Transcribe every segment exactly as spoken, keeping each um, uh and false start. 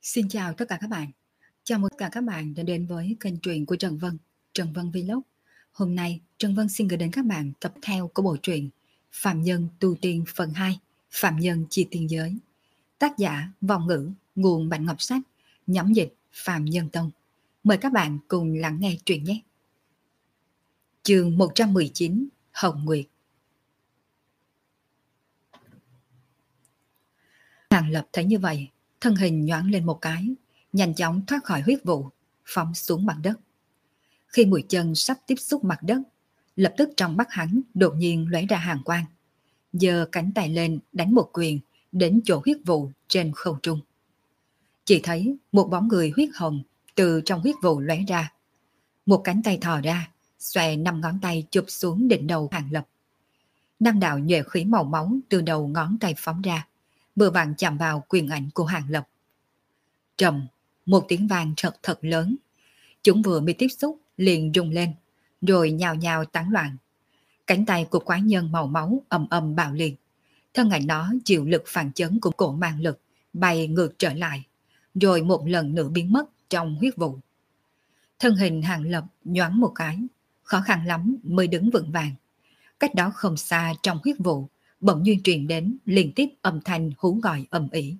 Xin chào tất cả các bạn. Chào mừng tất cả các bạn đã đến với kênh truyện của Trần Vân, Trần Vân Vlog. Hôm nay, Trần Vân xin gửi đến các bạn tập theo của bộ truyện Phạm Nhân Tu Tiên phần hai, Phạm Nhân Chi Tiên Giới. Tác giả Vong Ngữ, nguồn Bạch Ngọc Sách, nhóm dịch Phạm Nhân Tông. Mời các bạn cùng lắng nghe truyện nhé. Chương một trăm mười chín, Hồng Nguyệt. Hàng Lập thấy như vậy, thân hình nhoáng lên một cái, nhanh chóng thoát khỏi huyết vụ, phóng xuống mặt đất. Khi mũi chân sắp tiếp xúc mặt đất, lập tức trong mắt hắn đột nhiên lóe ra hàn quang, giơ cánh tay lên đánh một quyền đến chỗ huyết vụ trên không trung. Chỉ thấy một bóng người huyết hồng từ trong huyết vụ lóe ra, một cánh tay thò ra, xòe năm ngón tay chụp xuống đỉnh đầu Hàng Lập. Năm đạo nhuệ khí màu máu từ đầu ngón tay phóng ra, vừa vặn chạm vào quyền ảnh của Hàng Lập. Trầm, một tiếng vang thật thật lớn. Chúng vừa mới tiếp xúc liền rung lên, rồi nhào nhào tán loạn. Cánh tay của quái nhân màu máu ầm ầm bạo liệt. Thân ảnh nó chịu lực phản chấn của cổ mang lực, bay ngược trở lại, rồi một lần nữa biến mất trong huyết vụ. Thân hình Hàng Lập nhoáng một cái, khó khăn lắm mới đứng vững vàng. Cách đó không xa trong huyết vụ, bỗng nhiên truyền đến liên tiếp âm thanh hú gọi ầm ĩ.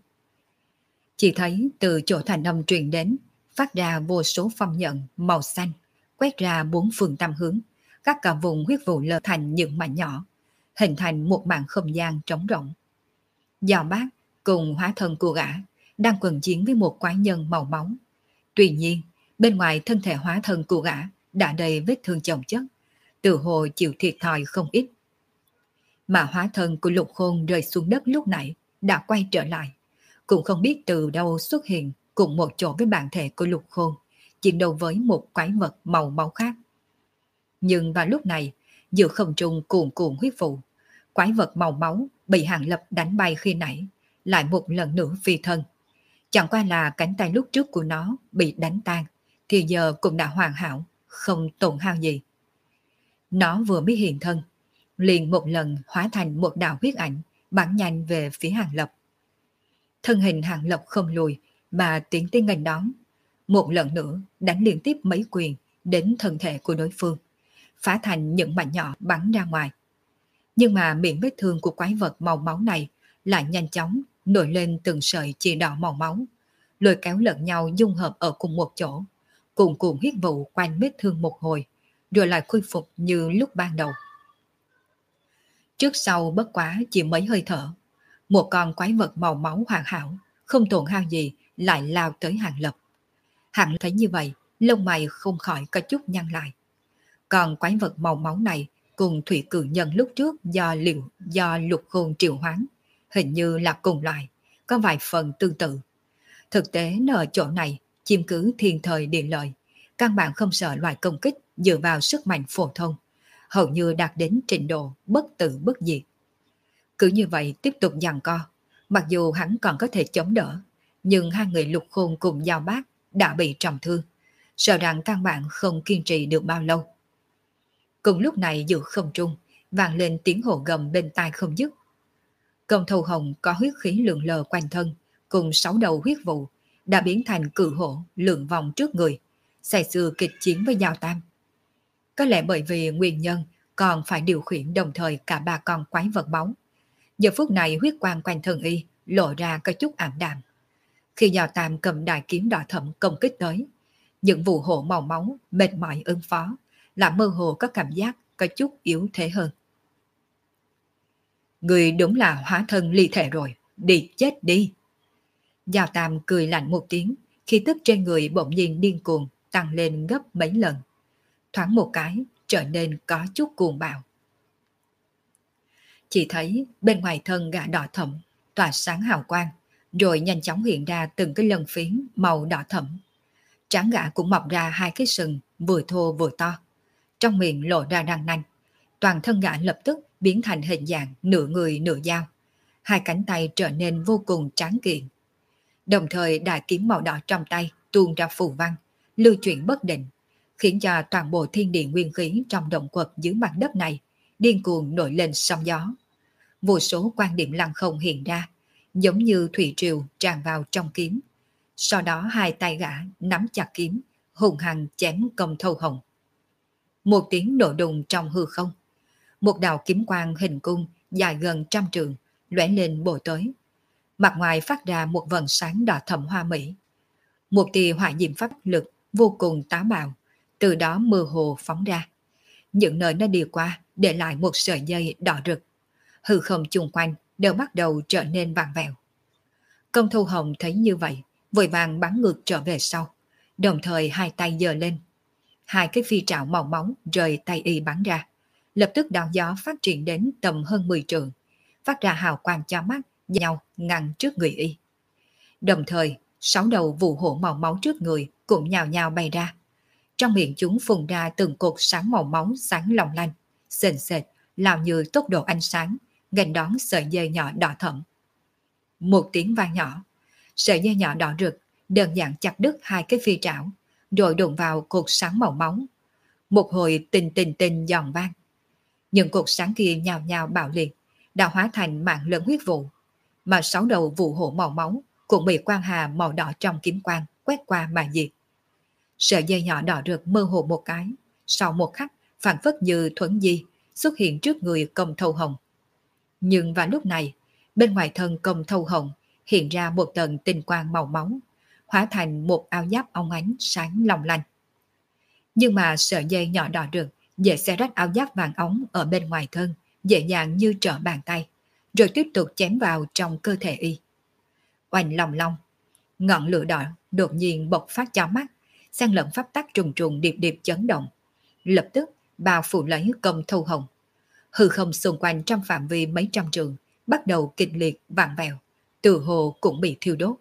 Chỉ thấy từ chỗ thành âm truyền đến, phát ra vô số phong nhận màu xanh, quét ra bốn phương tám hướng, các cả vùng huyết vụ lở thành những mảnh nhỏ, hình thành một mảng không gian trống rỗng. Giò Bác cùng hóa thân của gã đang quần chiến với một quái nhân màu máu. Tuy nhiên, bên ngoài thân thể hóa thân của gã đã đầy vết thương chồng chất, tự hồ chịu thiệt thòi không ít. Mà hóa thân của Lục Khôn rơi xuống đất lúc nãy đã quay trở lại, cũng không biết từ đâu xuất hiện cùng một chỗ với bản thể của Lục Khôn, chiến đấu với một quái vật màu máu khác. Nhưng vào lúc này, giữa không trung cuồn cuộn huyết vụ, quái vật màu máu bị Hàng Lập đánh bay khi nãy, lại một lần nữa phi thân. Chẳng qua là cánh tay lúc trước của nó bị đánh tan, thì giờ cũng đã hoàn hảo, không tổn hao gì. Nó vừa mới hiện thân, liền một lần hóa thành một đạo huyết ảnh, bắn nhanh về phía Hàng Lập. Thân hình Hàng Lập không lùi, mà tiến tiến nghênh đón. Một lần nữa đánh liên tiếp mấy quyền đến thân thể của đối phương, phá thành những mảnh nhỏ bắn ra ngoài. Nhưng mà miệng vết thương của quái vật màu máu này lại nhanh chóng nổi lên từng sợi chỉ đỏ màu máu, lôi kéo lẫn nhau dung hợp ở cùng một chỗ, cùng cuộn huyết vụ quanh vết thương một hồi, rồi lại khôi phục như lúc ban đầu. Trước sau bất quá chỉ mấy hơi thở, một con quái vật màu máu hoàn hảo, không tổn hao gì, lại lao tới Hàng Lập. Hàng Lập thấy như vậy, lông mày không khỏi có chút nhăn lại. Còn quái vật màu máu này cùng thủy cử nhân lúc trước do liệu do Lục Khôn triệu hoán, hình như là cùng loại, có vài phần tương tự. Thực tế ở chỗ này, chiếm cứ thiên thời địa lợi, căn bản không sợ loại công kích dựa vào sức mạnh phổ thông, hầu như đạt đến trình độ bất tử bất diệt. Cứ như vậy tiếp tục giằng co, mặc dù hắn còn có thể chống đỡ, nhưng hai người Lục Khôn cùng Giao Bác đã bị trọng thương, sợ rằng căn bản không kiên trì được bao lâu. Cùng lúc này giữa không trung vang lên tiếng hổ gầm bên tai không dứt. Công Thâu Hồng có huyết khí lượn lờ quanh thân, cùng sáu đầu huyết vụ đã biến thành cự hổ lượn vòng trước người, say sưa kịch chiến với Giao Tam. Có lẽ bởi vì nguyên nhân còn phải điều khiển đồng thời cả ba con quái vật máu. Giờ phút này huyết quang quanh thân y lộ ra có chút ảm đạm. Khi Giao Tam cầm đại kiếm đỏ thẫm công kích tới, những vụ hộ màu máu mệt mỏi ứng phó, là mơ hồ có cảm giác có chút yếu thế hơn. Người đúng là hóa thân ly thể rồi, đi chết đi. Giao Tam cười lạnh một tiếng, khi tức trên người bỗng nhiên điên cuồng tăng lên gấp mấy lần. Thoáng một cái trở nên có chút cuồng bạo. Chỉ thấy bên ngoài thân gã đỏ thẫm tỏa sáng hào quang, rồi nhanh chóng hiện ra từng cái lân phiến màu đỏ thẫm. Trán gã cũng mọc ra hai cái sừng vừa thô vừa to, trong miệng lộ ra răng nanh. Toàn thân gã lập tức biến thành hình dạng nửa người nửa dao, hai cánh tay trở nên vô cùng tráng kiện. Đồng thời đại kiếm màu đỏ trong tay tuôn ra phù văn, lưu chuyển bất định, khiến cho toàn bộ thiên địa nguyên khí trong động quật dưới mặt đất này điên cuồng nổi lên sóng gió. Vô số quan điểm lăng không hiện ra, giống như thủy triều tràn vào trong kiếm, Sau đó hai tay gã nắm chặt kiếm, hùng hăng chém Công Thâu Hồng. Một tiếng nổ đùng trong hư không. Một đạo kiếm quang hình cung dài gần trăm trường lóe lên bổ tới. Mặt ngoài phát ra một vầng sáng đỏ thẫm hoa mỹ. Một tia hỏa diệm pháp lực vô cùng táo bạo, từ đó mơ hồ phóng ra. Những nơi nó đi qua để lại một sợi dây đỏ rực. Hư không chung quanh đều bắt đầu trở nên vàng vẹo. Công Thu Hồng thấy như vậy, vội vàng bắn ngược trở về sau, đồng thời hai tay giơ lên. Hai cái phi trảo màu máu rời tay y bắn ra, lập tức đao gió phát triển đến tầm hơn mười trượng, phát ra hào quang cho mắt, nhau ngăn trước người y. Đồng thời, sáu đầu vụ hổ màu máu trước người cũng nhào nhào bay ra. Trong miệng chúng phun ra từng cột sáng màu máu sáng long lanh, sền sệt, lao như tốc độ ánh sáng, nghênh đón sợi dây nhỏ đỏ thẫm. Một tiếng vang nhỏ, sợi dây nhỏ đỏ rực đơn giản chặt đứt hai cái phi trảo, rồi đụng vào cột sáng màu máu. Một hồi tình tình tình giòn vang. Những cột sáng kia nhào nhào bạo liệt, đã hóa thành mạng lớn huyết vụ, mà sáu đầu vụ hổ màu máu cũng bị quang hà màu đỏ trong kiếm quang quét qua mà diệt. Sợi dây nhỏ đỏ rực mơ hồ một cái, sau một khắc phản phất như thuẫn di xuất hiện trước người Công Thâu Hồng. Nhưng vào lúc này, bên ngoài thân Công Thâu Hồng hiện ra một tầng tinh quang màu máu, hóa thành một áo giáp óng ánh sáng long lanh. Nhưng mà sợi dây nhỏ đỏ rực dễ xé rách áo giáp vàng óng ở bên ngoài thân, dễ dàng như trở bàn tay, rồi tiếp tục chém vào trong cơ thể y. Oanh lòng long, ngọn lửa đỏ đột nhiên bộc phát chói mắt, xen lẫn pháp tắc trùng trùng điệp điệp chấn động, lập tức bao phủ lấy Công Thâu Hồng. Hư không xung quanh trong phạm vi mấy trăm trượng bắt đầu kịch liệt vặn vẹo, từ hồ cũng bị thiêu đốt.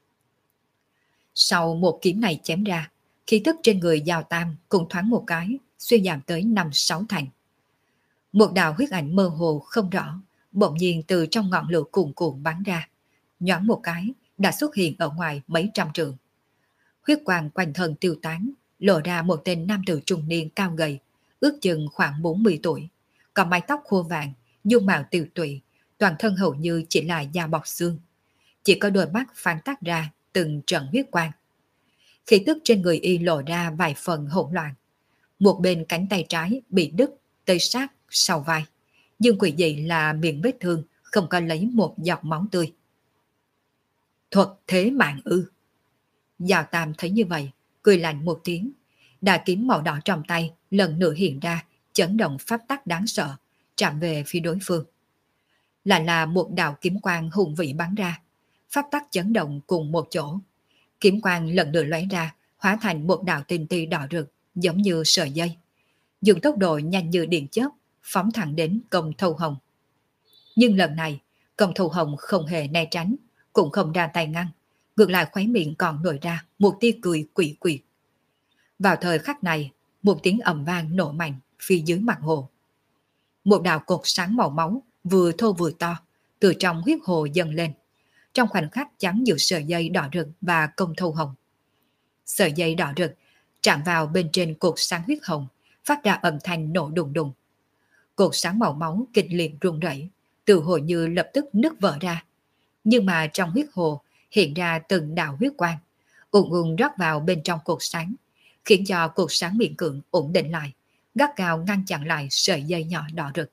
Sau một kiếm này chém ra, khí tức trên người Giao Tam cũng thoáng một cái, suy giảm tới năm sáu thành. Một đạo huyết ảnh mơ hồ không rõ, bỗng nhiên từ trong ngọn lửa cuồn cuộn bắn ra, nhoáng một cái đã xuất hiện ở ngoài mấy trăm trượng. Huyết quang quanh thân tiêu tán, lộ ra một tên nam tử trung niên cao gầy, ước chừng khoảng bốn mươi tuổi, có mái tóc khô vàng, dung mạo tiều tụy, toàn thân hầu như chỉ là da bọc xương, chỉ có đôi mắt phản tác ra từng trận huyết quang. Khí tức trên người y lộ ra vài phần hỗn loạn. Một bên cánh tay trái bị đứt tới sát sau vai, nhưng quỷ dị là miệng vết thương không có lấy một giọt máu tươi. Thuật thế mạng ư? Giao Tam thấy như vậy, cười lạnh một tiếng, đà kiếm màu đỏ trong tay lần nữa hiện ra, chấn động pháp tắc đáng sợ, chạm về phía đối phương. Lại là một đạo kiếm quang hùng vĩ bắn ra, pháp tắc chấn động cùng một chỗ. Kiếm quang lần nữa lóe ra, hóa thành một đạo tinh ti đỏ rực, giống như sợi dây, dùng tốc độ nhanh như điện chớp, phóng thẳng đến Công Thâu Hồng. Nhưng lần này, Công Thâu Hồng không hề né tránh, cũng không ra tay ngăn, ngược lại khóe miệng còn nổi ra một tia cười quỷ quyệt. Vào thời khắc này, một tiếng ầm vang nổ mạnh phía dưới mặt hồ. Một đạo cột sáng màu máu vừa thô vừa to từ trong huyết hồ dâng lên, trong khoảnh khắc chắn giữa sợi dây đỏ rực và Công Thâu Hồng. Sợi dây đỏ rực chạm vào bên trên cột sáng huyết hồng, phát ra âm thanh nổ đùng đùng. Cột sáng màu máu kịch liệt rung rẩy, từ hồ như lập tức nứt vỡ ra. Nhưng mà trong huyết hồ hiện ra từng đạo huyết quang, ùn ùn rót vào bên trong cột sáng, khiến cho cột sáng miễn cưỡng ổn định lại, gắt gao ngăn chặn lại sợi dây nhỏ đỏ rực.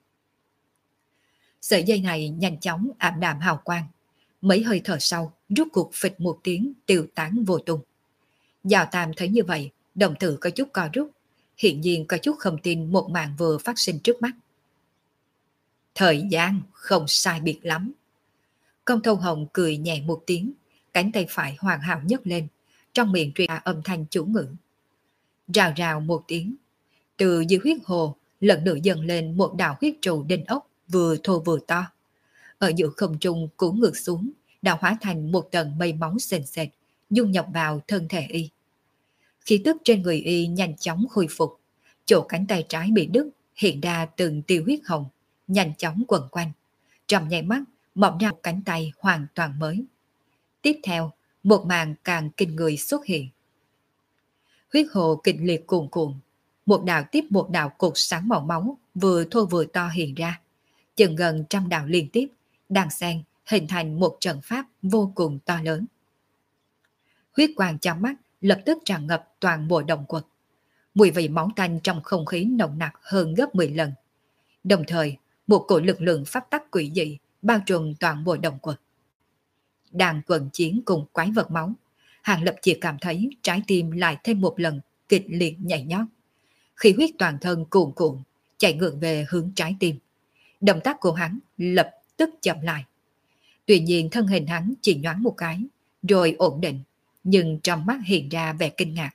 Sợi dây này nhanh chóng ảm đạm hào quang, mấy hơi thở sau rút cuộc phịch một tiếng tiêu tán vô tung. Giao Tam thấy như vậy, đồng tử có chút co rút, hiện nhiên có chút không tin một màn vừa phát sinh trước mắt. Thời gian không sai biệt lắm. Công Thâu Hồng cười nhẹ một tiếng, cánh tay phải hoàn hảo nhấc lên, trong miệng truyền ra âm thanh chủ ngữ. Rào rào một tiếng, từ dưới huyết hồ lần nữa dần lên một đạo huyết trụ đinh ốc vừa thô vừa to. Ở giữa không trung cuốn ngược xuống, đã hóa thành một tầng mây máu sền sệt, dung nhập vào thân thể y. Khí tức trên người y nhanh chóng khôi phục, chỗ cánh tay trái bị đứt hiện ra từng tia huyết hồng, nhanh chóng quần quanh. Trong nháy mắt mọc ra một cánh tay hoàn toàn mới. Tiếp theo, một màn càng kinh người xuất hiện. Huyết hồ kịch liệt cuồn cuộn, một đạo tiếp một đạo cột sáng màu máu vừa thô vừa to hiện ra, chừng gần trăm đạo liên tiếp, đan xen hình thành một trận pháp vô cùng to lớn. Huyết quang trong mắt lập tức tràn ngập toàn bộ động quật. Mùi vị máu tanh trong không khí nồng nặc hơn gấp mười lần. Đồng thời, một cổ lực lượng pháp tắc quỷ dị bao trùm toàn bộ động quật. Đang quần chiến cùng quái vật máu, Hàng Lập chỉ cảm thấy trái tim lại thêm một lần kịch liệt nhảy nhót. Khí huyết toàn thân cuồn cuộn, chạy ngược về hướng trái tim. Động tác của hắn lập tức chậm lại. Tuy nhiên thân hình hắn chỉ nhoáng một cái, rồi ổn định, nhưng trong mắt hiện ra vẻ kinh ngạc.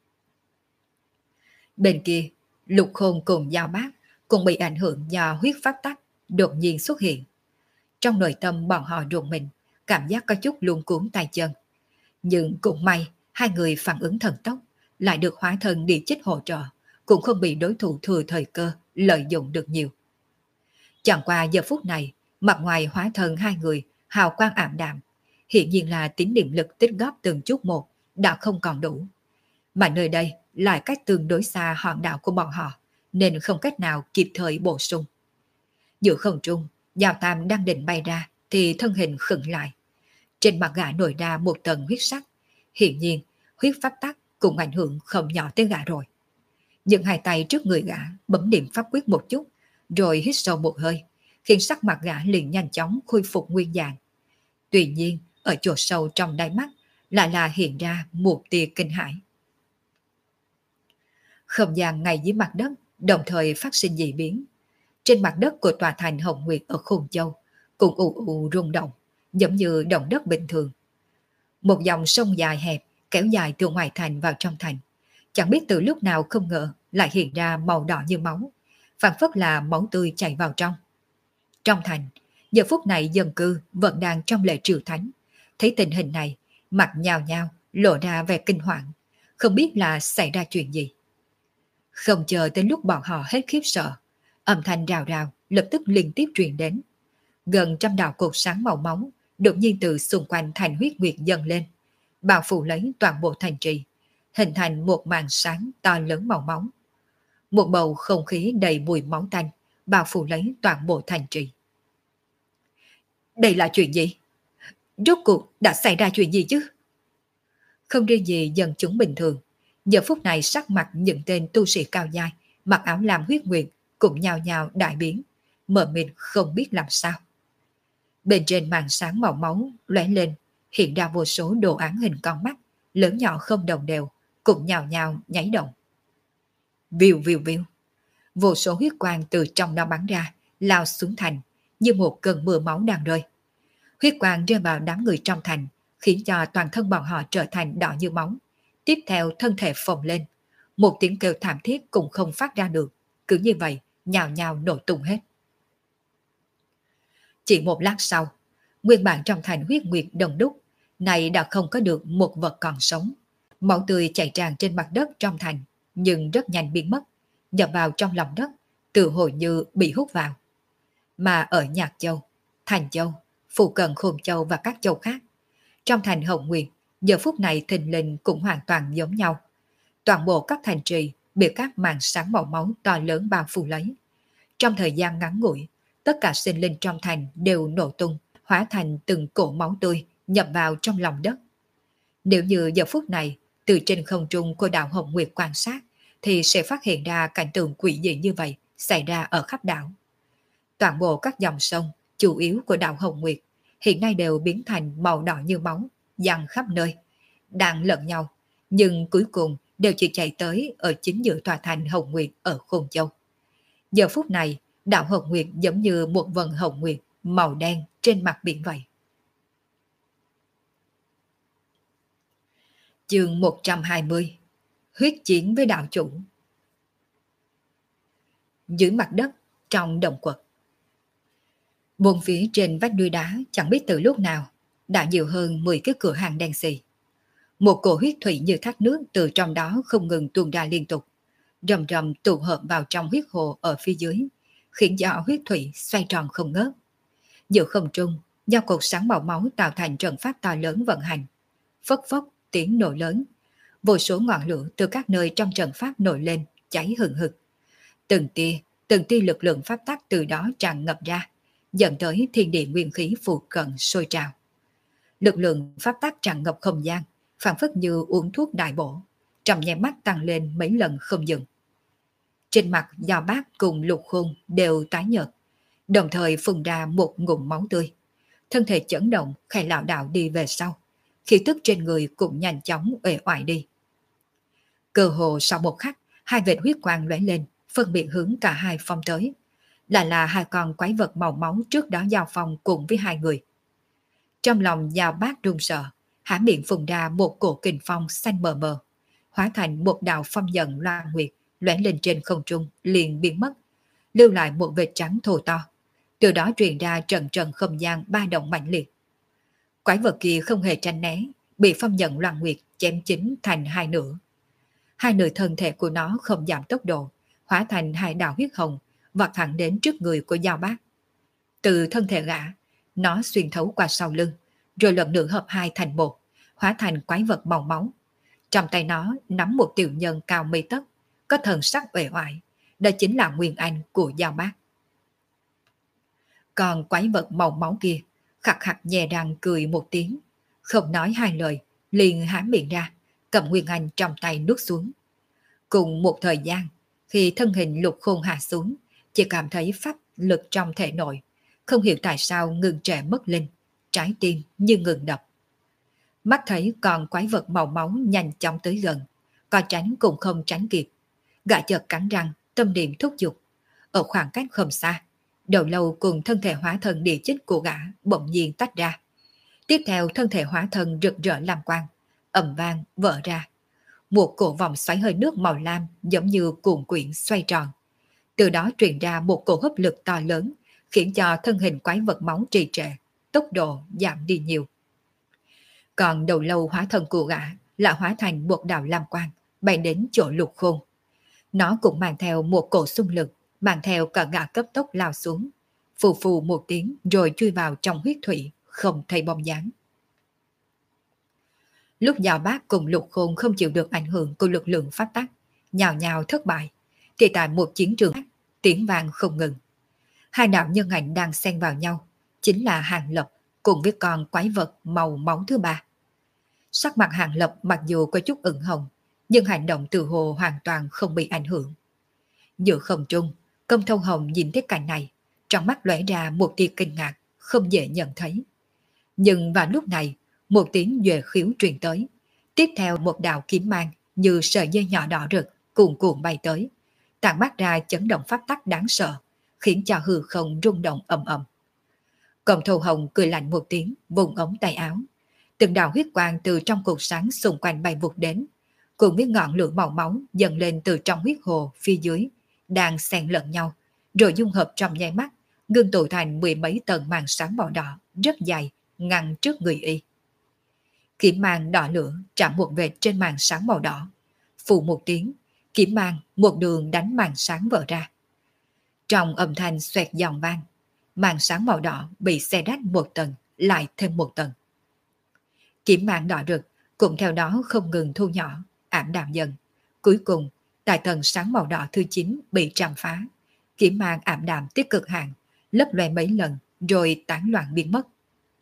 Bên kia, Lục Khôn cùng Giao Bác cũng bị ảnh hưởng do huyết pháp tắc đột nhiên xuất hiện. Trong nội tâm bọn họ rùng mình, cảm giác có chút luống cuốn tay chân. Nhưng cũng may, hai người phản ứng thần tốc, lại được hóa thân địa chích hỗ trợ, cũng không bị đối thủ thừa thời cơ lợi dụng được nhiều. Chẳng qua giờ phút này, mặt ngoài hóa thân hai người hào quang ảm đạm, hiện nhiên là tín niệm lực tích góp từng chút một đã không còn đủ. Mà nơi đây lại cách tương đối xa hòn đảo của bọn họ, nên không cách nào kịp thời bổ sung. Giữa không trung, Giao Tam đang định bay ra thì thân hình khựng lại. Trên mặt gã nổi ra một tầng huyết sắc. Hiện nhiên, huyết pháp tắc cũng ảnh hưởng không nhỏ tới gã rồi. Dựng hai tay trước người gã, bấm điểm pháp quyết một chút, rồi hít sâu một hơi, khiến sắc mặt gã liền nhanh chóng khôi phục nguyên dạng. Tuy nhiên, ở chỗ sâu trong đáy mắt lại là hiện ra một tia kinh hãi. Không gian ngay dưới mặt đất đồng thời phát sinh dị biến. Trên mặt đất của tòa thành Hồng Nguyệt ở Khôn Châu cũng ù ù rung động, giống như động đất bình thường. Một dòng sông dài hẹp kéo dài từ ngoài thành vào trong thành. Chẳng biết từ lúc nào không ngờ lại hiện ra màu đỏ như máu, phản phất là máu tươi chảy vào trong. Trong thành, giờ phút này dân cư vẫn đang trong lễ triều thánh. Thấy tình hình này, mặt nhào nhao, lộ ra vẻ kinh hoàng, không biết là xảy ra chuyện gì. Không chờ đến lúc bọn họ hết khiếp sợ, âm thanh rào rào lập tức liên tiếp truyền đến. Gần trăm đạo cột sáng màu máu đột nhiên từ xung quanh thành huyết nguyệt dâng lên, bao phủ lấy toàn bộ thành trì, hình thành một màn sáng to lớn màu máu. Một bầu không khí đầy mùi máu tanh bao phủ lấy toàn bộ thành trì. Đây là chuyện gì? Rốt cuộc đã xảy ra chuyện gì chứ? Không riêng gì dân chúng bình thường, giờ phút này sắc mặt những tên tu sĩ cao dai mặc áo lam huyết nguyệt cũng nhào nhào đại biến, mờ mịt không biết làm sao. Bên trên màn sáng màu máu lóe lên, hiện ra vô số đồ án hình con mắt, lớn nhỏ không đồng đều, cũng nhào nhào nháy động. Viu viu viu, vô số huyết quang từ trong nó bắn ra, lao xuống thành, như một cơn mưa máu đang rơi. Huyết quang rơi vào đám người trong thành, khiến cho toàn thân bọn họ trở thành đỏ như máu. Tiếp theo thân thể phồng lên, một tiếng kêu thảm thiết cũng không phát ra được, cứ như vậy nhào nhào nổ tung hết. Chỉ một lát sau, nguyên bản trong thành huyết nguyệt đông đúc, này đã không có được một vật còn sống. Máu tươi chảy tràn trên mặt đất trong thành, nhưng rất nhanh biến mất, nhập vào trong lòng đất, tự hồi như bị hút vào. Mà ở Nhạc Châu, Thành Châu, phụ cận Khôn Châu và các châu khác, trong thành Hồng Nguyệt, giờ phút này thình lình cũng hoàn toàn giống nhau. Toàn bộ các thành trì bị các màn sáng màu máu to lớn bao phủ lấy. Trong thời gian ngắn ngủi, tất cả sinh linh trong thành đều nổ tung, hóa thành từng cỗ máu tươi nhập vào trong lòng đất. Nếu như giờ phút này, từ trên không trung của đảo Hồng Nguyệt quan sát, thì sẽ phát hiện ra cảnh tượng quỷ dị như vậy xảy ra ở khắp đảo. Toàn bộ các dòng sông chủ yếu của đảo Hồng Nguyệt hiện nay đều biến thành màu đỏ như máu, dằn khắp nơi, đang lẫn nhau, nhưng cuối cùng đều chỉ chạy tới ở chính giữa tòa thành Hồng Nguyệt ở Khôn Châu. Giờ phút này, đảo Hồng Nguyệt giống như một vần hồng nguyệt màu đen trên mặt biển vậy. Chương một trăm hai mươi. Huyết chiến với đạo chủ. Dưới mặt đất, trong động quật, bốn phía trên vách núi đá chẳng biết từ lúc nào đã nhiều hơn mười cái cửa hàng đen xì. Một cổ huyết thủy như thác nước từ trong đó không ngừng tuôn ra liên tục, rầm rầm tụ hợp vào trong huyết hồ ở phía dưới, khiến cho huyết thủy xoay tròn không ngớt. Giữa không trung, do cột sáng màu máu tạo thành trận pháp to lớn vận hành. Phốc phốc tiếng nổ lớn, vô số ngọn lửa từ các nơi trong trận pháp nổi lên, cháy hừng hực. Từng tia, từng tia lực lượng pháp tắc từ đó tràn ngập ra, dẫn tới thiên địa nguyên khí phụ cận sôi trào. Lực lượng pháp tắc tràn ngập không gian, phảng phất như uống thuốc đại bổ, trong nháy mắt tăng lên mấy lần không dừng. Trên mặt Giao Bác cùng Lục Khôn đều tái nhợt, đồng thời phun ra một ngụm máu tươi. Thân thể chấn động, khẽ lảo đảo đi về sau, khí tức trên người cũng nhanh chóng uể oải đi. Cơ hồ sau một khắc, hai vệt huyết quang lóe lên, phân biệt hướng cả hai phong tới. Lại là hai con quái vật màu máu trước đó giao phong cùng với hai người. Trong lòng Giao Bác run sợ, há miệng phun ra một cổ kình phong xanh mờ mờ, hóa thành một đạo phong dần loan nguyệt, lóe lên trên không trung liền biến mất, lưu lại một vệt trắng thô to. Từ đó truyền ra trận trận không gian ba động mạnh liệt. Quái vật kia không hề tránh né, bị phong nhận loan nguyệt chém chính thành hai nửa. Hai nửa thân thể của nó không giảm tốc độ, hóa thành hai đạo huyết hồng, vọt thẳng đến trước người của Giao Bác. Từ thân thể gã, nó xuyên thấu qua sau lưng, rồi lần nữa hợp hai thành một, hóa thành quái vật màu máu. Trong tay nó nắm một tiểu nhân cao mây tấc, có thần sắc uể oải, đó chính là Nguyên Anh của Giao Bác. Còn quái vật màu máu kia, khặt khặt nhè răng cười một tiếng, không nói hai lời, liền há miệng ra, cầm Nguyên Anh trong tay nuốt xuống. Cùng một thời gian, khi thân hình Lục Khôn hạ xuống, chỉ cảm thấy pháp lực trong thể nội, không hiểu tại sao ngừng trệ mất linh, trái tim như ngừng đập. Mắt thấy con quái vật màu máu nhanh chóng tới gần, có tránh cũng không tránh kịp. Gã chợt cắn răng, tâm niệm thúc giục. Ở khoảng cách không xa, đầu lâu cùng thân thể hóa thân địa chích của gã bỗng nhiên tách ra. Tiếp theo thân thể hóa thân rực rỡ lam quang, ầm vang vỡ ra. Một cổ vòng xoáy hơi nước màu lam giống như cuộn quyển xoay tròn. Từ đó truyền ra một cổ hấp lực to lớn, khiến cho thân hình quái vật máu trì trệ, tốc độ giảm đi nhiều. Còn đầu lâu hóa thân của gã là hóa thành một đạo lam quang, bay đến chỗ Lục Khôn. Nó cũng mang theo một cổ xung lực, mang theo cả gã cấp tốc lao xuống, phù phù một tiếng rồi chui vào trong huyết thủy, không thấy bóng dáng. Lúc Giao Bác cùng Lục Khôn không chịu được ảnh hưởng của lực lượng phát tác, nhào nhào thất bại, thì tại một chiến trường tiếng vang không ngừng. Hai đạo nhân ảnh đang xen vào nhau, chính là Hàng Lập cùng với con quái vật màu máu thứ ba. Sắc mặt Hàng Lập mặc dù có chút ửng hồng, nhưng hành động từ hồ hoàn toàn không bị ảnh hưởng. Giữa không trung, Công Thâu Hồng nhìn thấy cảnh này, trong mắt lóe ra một tia kinh ngạc, không dễ nhận thấy. Nhưng vào lúc này, một tiếng duệ khiếu truyền tới, tiếp theo một đạo kiếm mang như sợi dây nhỏ đỏ rực cuồn cuộn bay tới, tản mát ra chấn động pháp tắc đáng sợ, khiến cho hư không rung động ầm ầm. Công Thâu Hồng cười lạnh một tiếng, vùng ống tay áo, từng đạo huyết quang từ trong cột sáng xung quanh bay vụt đến, cùng với ngọn lửa màu máu dần lên từ trong huyết hồ phía dưới, đang xen lẫn nhau, rồi dung hợp trong nháy mắt, ngưng tụ thành mười mấy tầng màn sáng màu đỏ rất dài ngăn trước người y. Kiếm mang đỏ lửa chạm một vệt trên màn sáng màu đỏ, phù một tiếng, kiếm mang một đường đánh màn sáng vỡ ra. Trong âm thanh xoẹt giòn vang, màn sáng màu đỏ bị xé rách một tầng, lại thêm một tầng. Kiếm mang đỏ rực cũng theo đó không ngừng thu nhỏ, ảm đạm dần. Cuối cùng, tại tầng sáng màu đỏ thứ chín bị tràm phá, kiếm mang ảm đạm tới cực hạn, lấp loe mấy lần rồi tán loạn biến mất.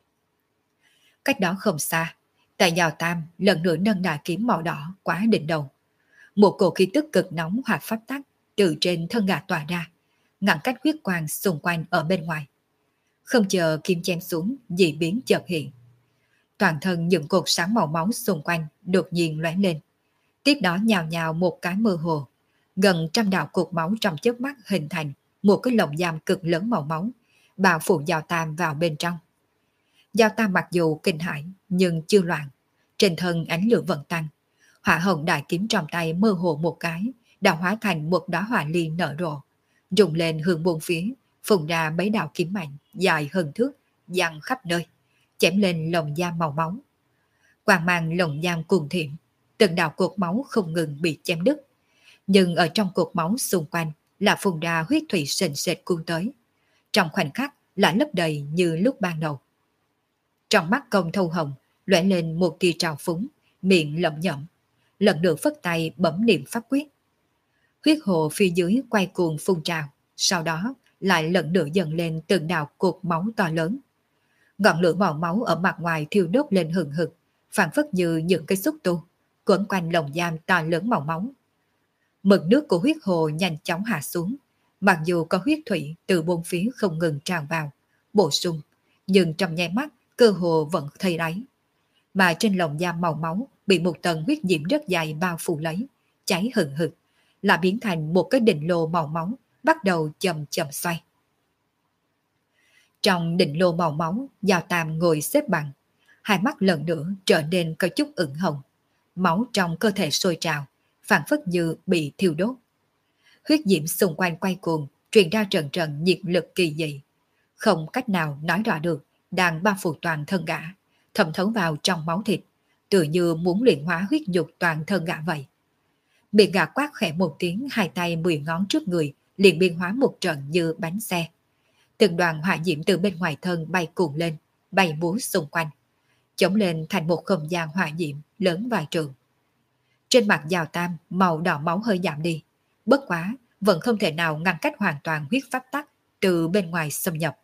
Cách đó không xa, tại Giào Tam lần nữa nâng đại kiếm màu đỏ quá đỉnh đầu. Một cổ khí tức cực nóng hoạt pháp tắc từ trên thân gã tỏa ra, ngăn cách huyết quang xung quanh ở bên ngoài. Không chờ kiếm chém xuống, dị biến chợt hiện. Toàn thân những cột sáng màu máu xung quanh đột nhiên lóe lên. Tiếp đó nhào nhào một cái mơ hồ, gần trăm đạo cột máu trong chớp mắt hình thành một cái lồng giam cực lớn màu máu, bao phủ Giao Tam vào bên trong. Giao Tam mặc dù kinh hãi nhưng chưa loạn, trên thân ánh lửa vẫn tăng. Hỏa hồng đại kiếm trong tay mơ hồ một cái, đã hóa thành một đóa hỏa ly nở rộ, rụng lên hướng bốn phía, phun ra mấy đạo kiếm mạnh dài hơn thước, giăng khắp nơi, chém lên lồng giam màu máu. Quang mang lồng giam cuồng thiểm, từng đạo cột máu không ngừng bị chém đứt, nhưng ở trong cột máu xung quanh là phun ra huyết thủy sền sệt cuốn tới, trong khoảnh khắc lại lấp đầy như lúc ban đầu. Trong mắt Công Thâu Hồng lóe lên một tia trào phúng, miệng lẩm nhẩm, lần nữa phất tay bấm niệm pháp quyết. Huyết hồ phía dưới quay cuồng phun trào, sau đó lại lần nữa dần lên từng đạo cột máu to lớn. Ngọn lửa màu máu ở mặt ngoài thiêu đốt lên hừng hực, phản phất như những cái xúc tu, quấn quanh lồng giam to lớn màu máu. Mực nước của huyết hồ nhanh chóng hạ xuống, mặc dù có huyết thủy từ bốn phía không ngừng tràn vào, bổ sung, nhưng trong nháy mắt cơ hồ vẫn thấy đáy. Mà trên lồng giam màu máu bị một tầng huyết diễm rất dài bao phủ lấy, cháy hừng hực, là biến thành một cái đỉnh lô màu máu bắt đầu chậm chậm xoay. Trong đỉnh lô màu máu, Giao Tam ngồi xếp bằng, hai mắt lần nữa trở nên có chút ửng hồng, máu trong cơ thể sôi trào, phản phất như bị thiêu đốt. Huyết diễm xung quanh quay cuồng, truyền ra trận trận nhiệt lực kỳ dị, không cách nào nói rõ được, đang bao phủ toàn thân gã, thẩm thấu vào trong máu thịt, tựa như muốn luyện hóa huyết nhục toàn thân gã vậy. Miệng gã quát khẽ một tiếng, hai tay mười ngón trước người liền biên hóa một trận như bánh xe. Từng đoàn hỏa diễm từ bên ngoài thân bay cuồng lên, bay múa xung quanh, chống lên thành một không gian hỏa diễm lớn vài trường. Trên mặt Giao Tam, màu đỏ máu hơi giảm đi, bất quá vẫn không thể nào ngăn cách hoàn toàn huyết pháp tắc từ bên ngoài xâm nhập.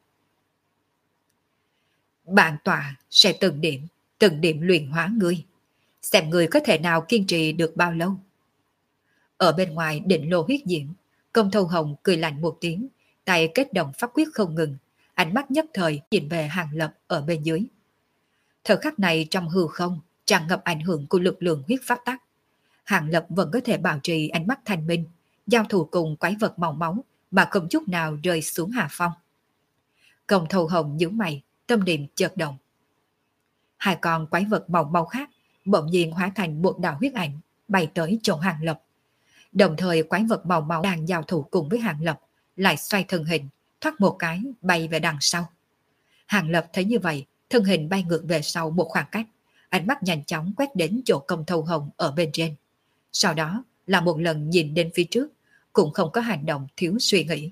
Bản tọa sẽ từng điểm, từng điểm luyện hóa ngươi, xem ngươi có thể nào kiên trì được bao lâu. Ở bên ngoài đỉnh lô huyết diễm, Công Thâu Hồng cười lạnh một tiếng, tay kết động pháp quyết không ngừng, ánh mắt nhất thời nhìn về Hàng Lập ở bên dưới. Thời khắc này trong hư không tràn ngập ảnh hưởng của lực lượng huyết pháp tắc. Hàng Lập vẫn có thể bảo trì ánh mắt thanh minh, giao thủ cùng quái vật màu máu mà không chút nào rơi xuống hạ phong. Công Thâu Hồng nhíu mày, tâm niệm chợt động. Hai con quái vật màu máu khác bỗng nhiên hóa thành một đạo huyết ảnh bay tới chỗ Hàng Lập. Đồng thời quái vật màu máu đang giao thủ cùng với Hàng Lập lại xoay thân hình, thoát một cái bay về đằng sau. Hàng Lập thấy như vậy, thân hình bay ngược về sau một khoảng cách, ánh mắt nhanh chóng quét đến chỗ Công Thâu Hồng ở bên trên. Sau đó là một lần nhìn đến phía trước, cũng không có hành động thiếu suy nghĩ.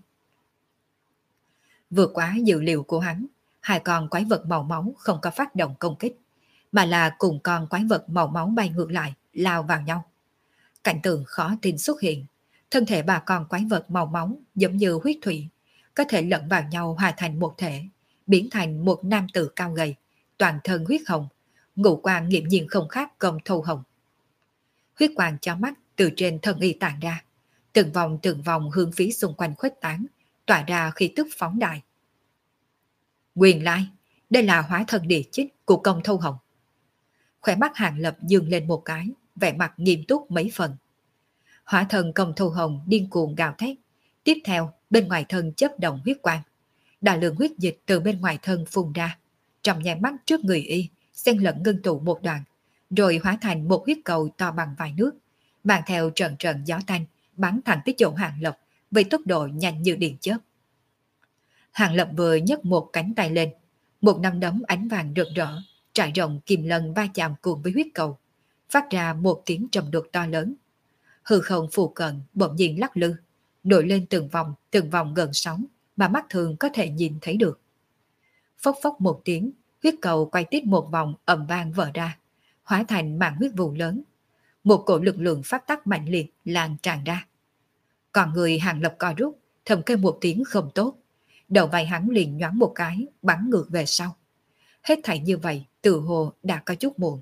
Vượt quá dự liệu của hắn, hai con quái vật màu máu không có phát động công kích, mà là cùng con quái vật màu máu bay ngược lại, lao vào nhau. Cảnh tượng khó tin xuất hiện, thân thể ba con quái vật màu máu giống như huyết thủy, có thể lẫn vào nhau hòa thành một thể, biến thành một nam tử cao gầy, toàn thân huyết hồng, ngũ quan nghiễm nhiên không khác Công Thâu Hồng. Huyết quang chói mắt từ trên thân y tản ra, từng vòng từng vòng hướng phía xung quanh khuếch tán, tỏa ra khí tức phóng đại. Nguyên lai, đây là hóa thân địa chích của Công Thâu Hồng. Khỏe mắt Hàng Lập dương lên một cái, vẻ mặt nghiêm túc mấy phần. Hóa thân Công Thâu Hồng điên cuồng gào thét, tiếp theo bên ngoài thân chớp động huyết quang, đại lượng huyết dịch từ bên ngoài thân phun ra, trong nháy mắt trước người y xen lẫn ngưng tụ một đoạn, rồi hóa thành một huyết cầu to bằng vài nước, mang theo trận trận gió tanh bắn thẳng tới chỗ Hàng Lập với tốc độ nhanh như điện chớp. Hàng Lập vừa nhấc một cánh tay lên, một nắm đấm ánh vàng rực rỡ trải rộng kim lân va chạm cùng với huyết cầu, phát ra một tiếng trầm đục to lớn. Hư không phù cận bỗng nhiên lắc lư, nổi lên từng vòng từng vòng gần sóng mà mắt thường có thể nhìn thấy được. Phốc phốc một tiếng, huyết cầu quay tít một vòng ầm vang vỡ ra, hóa thành màn huyết vụ lớn. Một cổ lực lượng phát tắc mạnh liệt lan tràn ra. Còn người Hàng Lập co rút, thầm kêu một tiếng không tốt, đầu vai hắn liền nhoáng một cái, bắn ngược về sau. Hết thảy như vậy, tự hồ đã có chút muộn.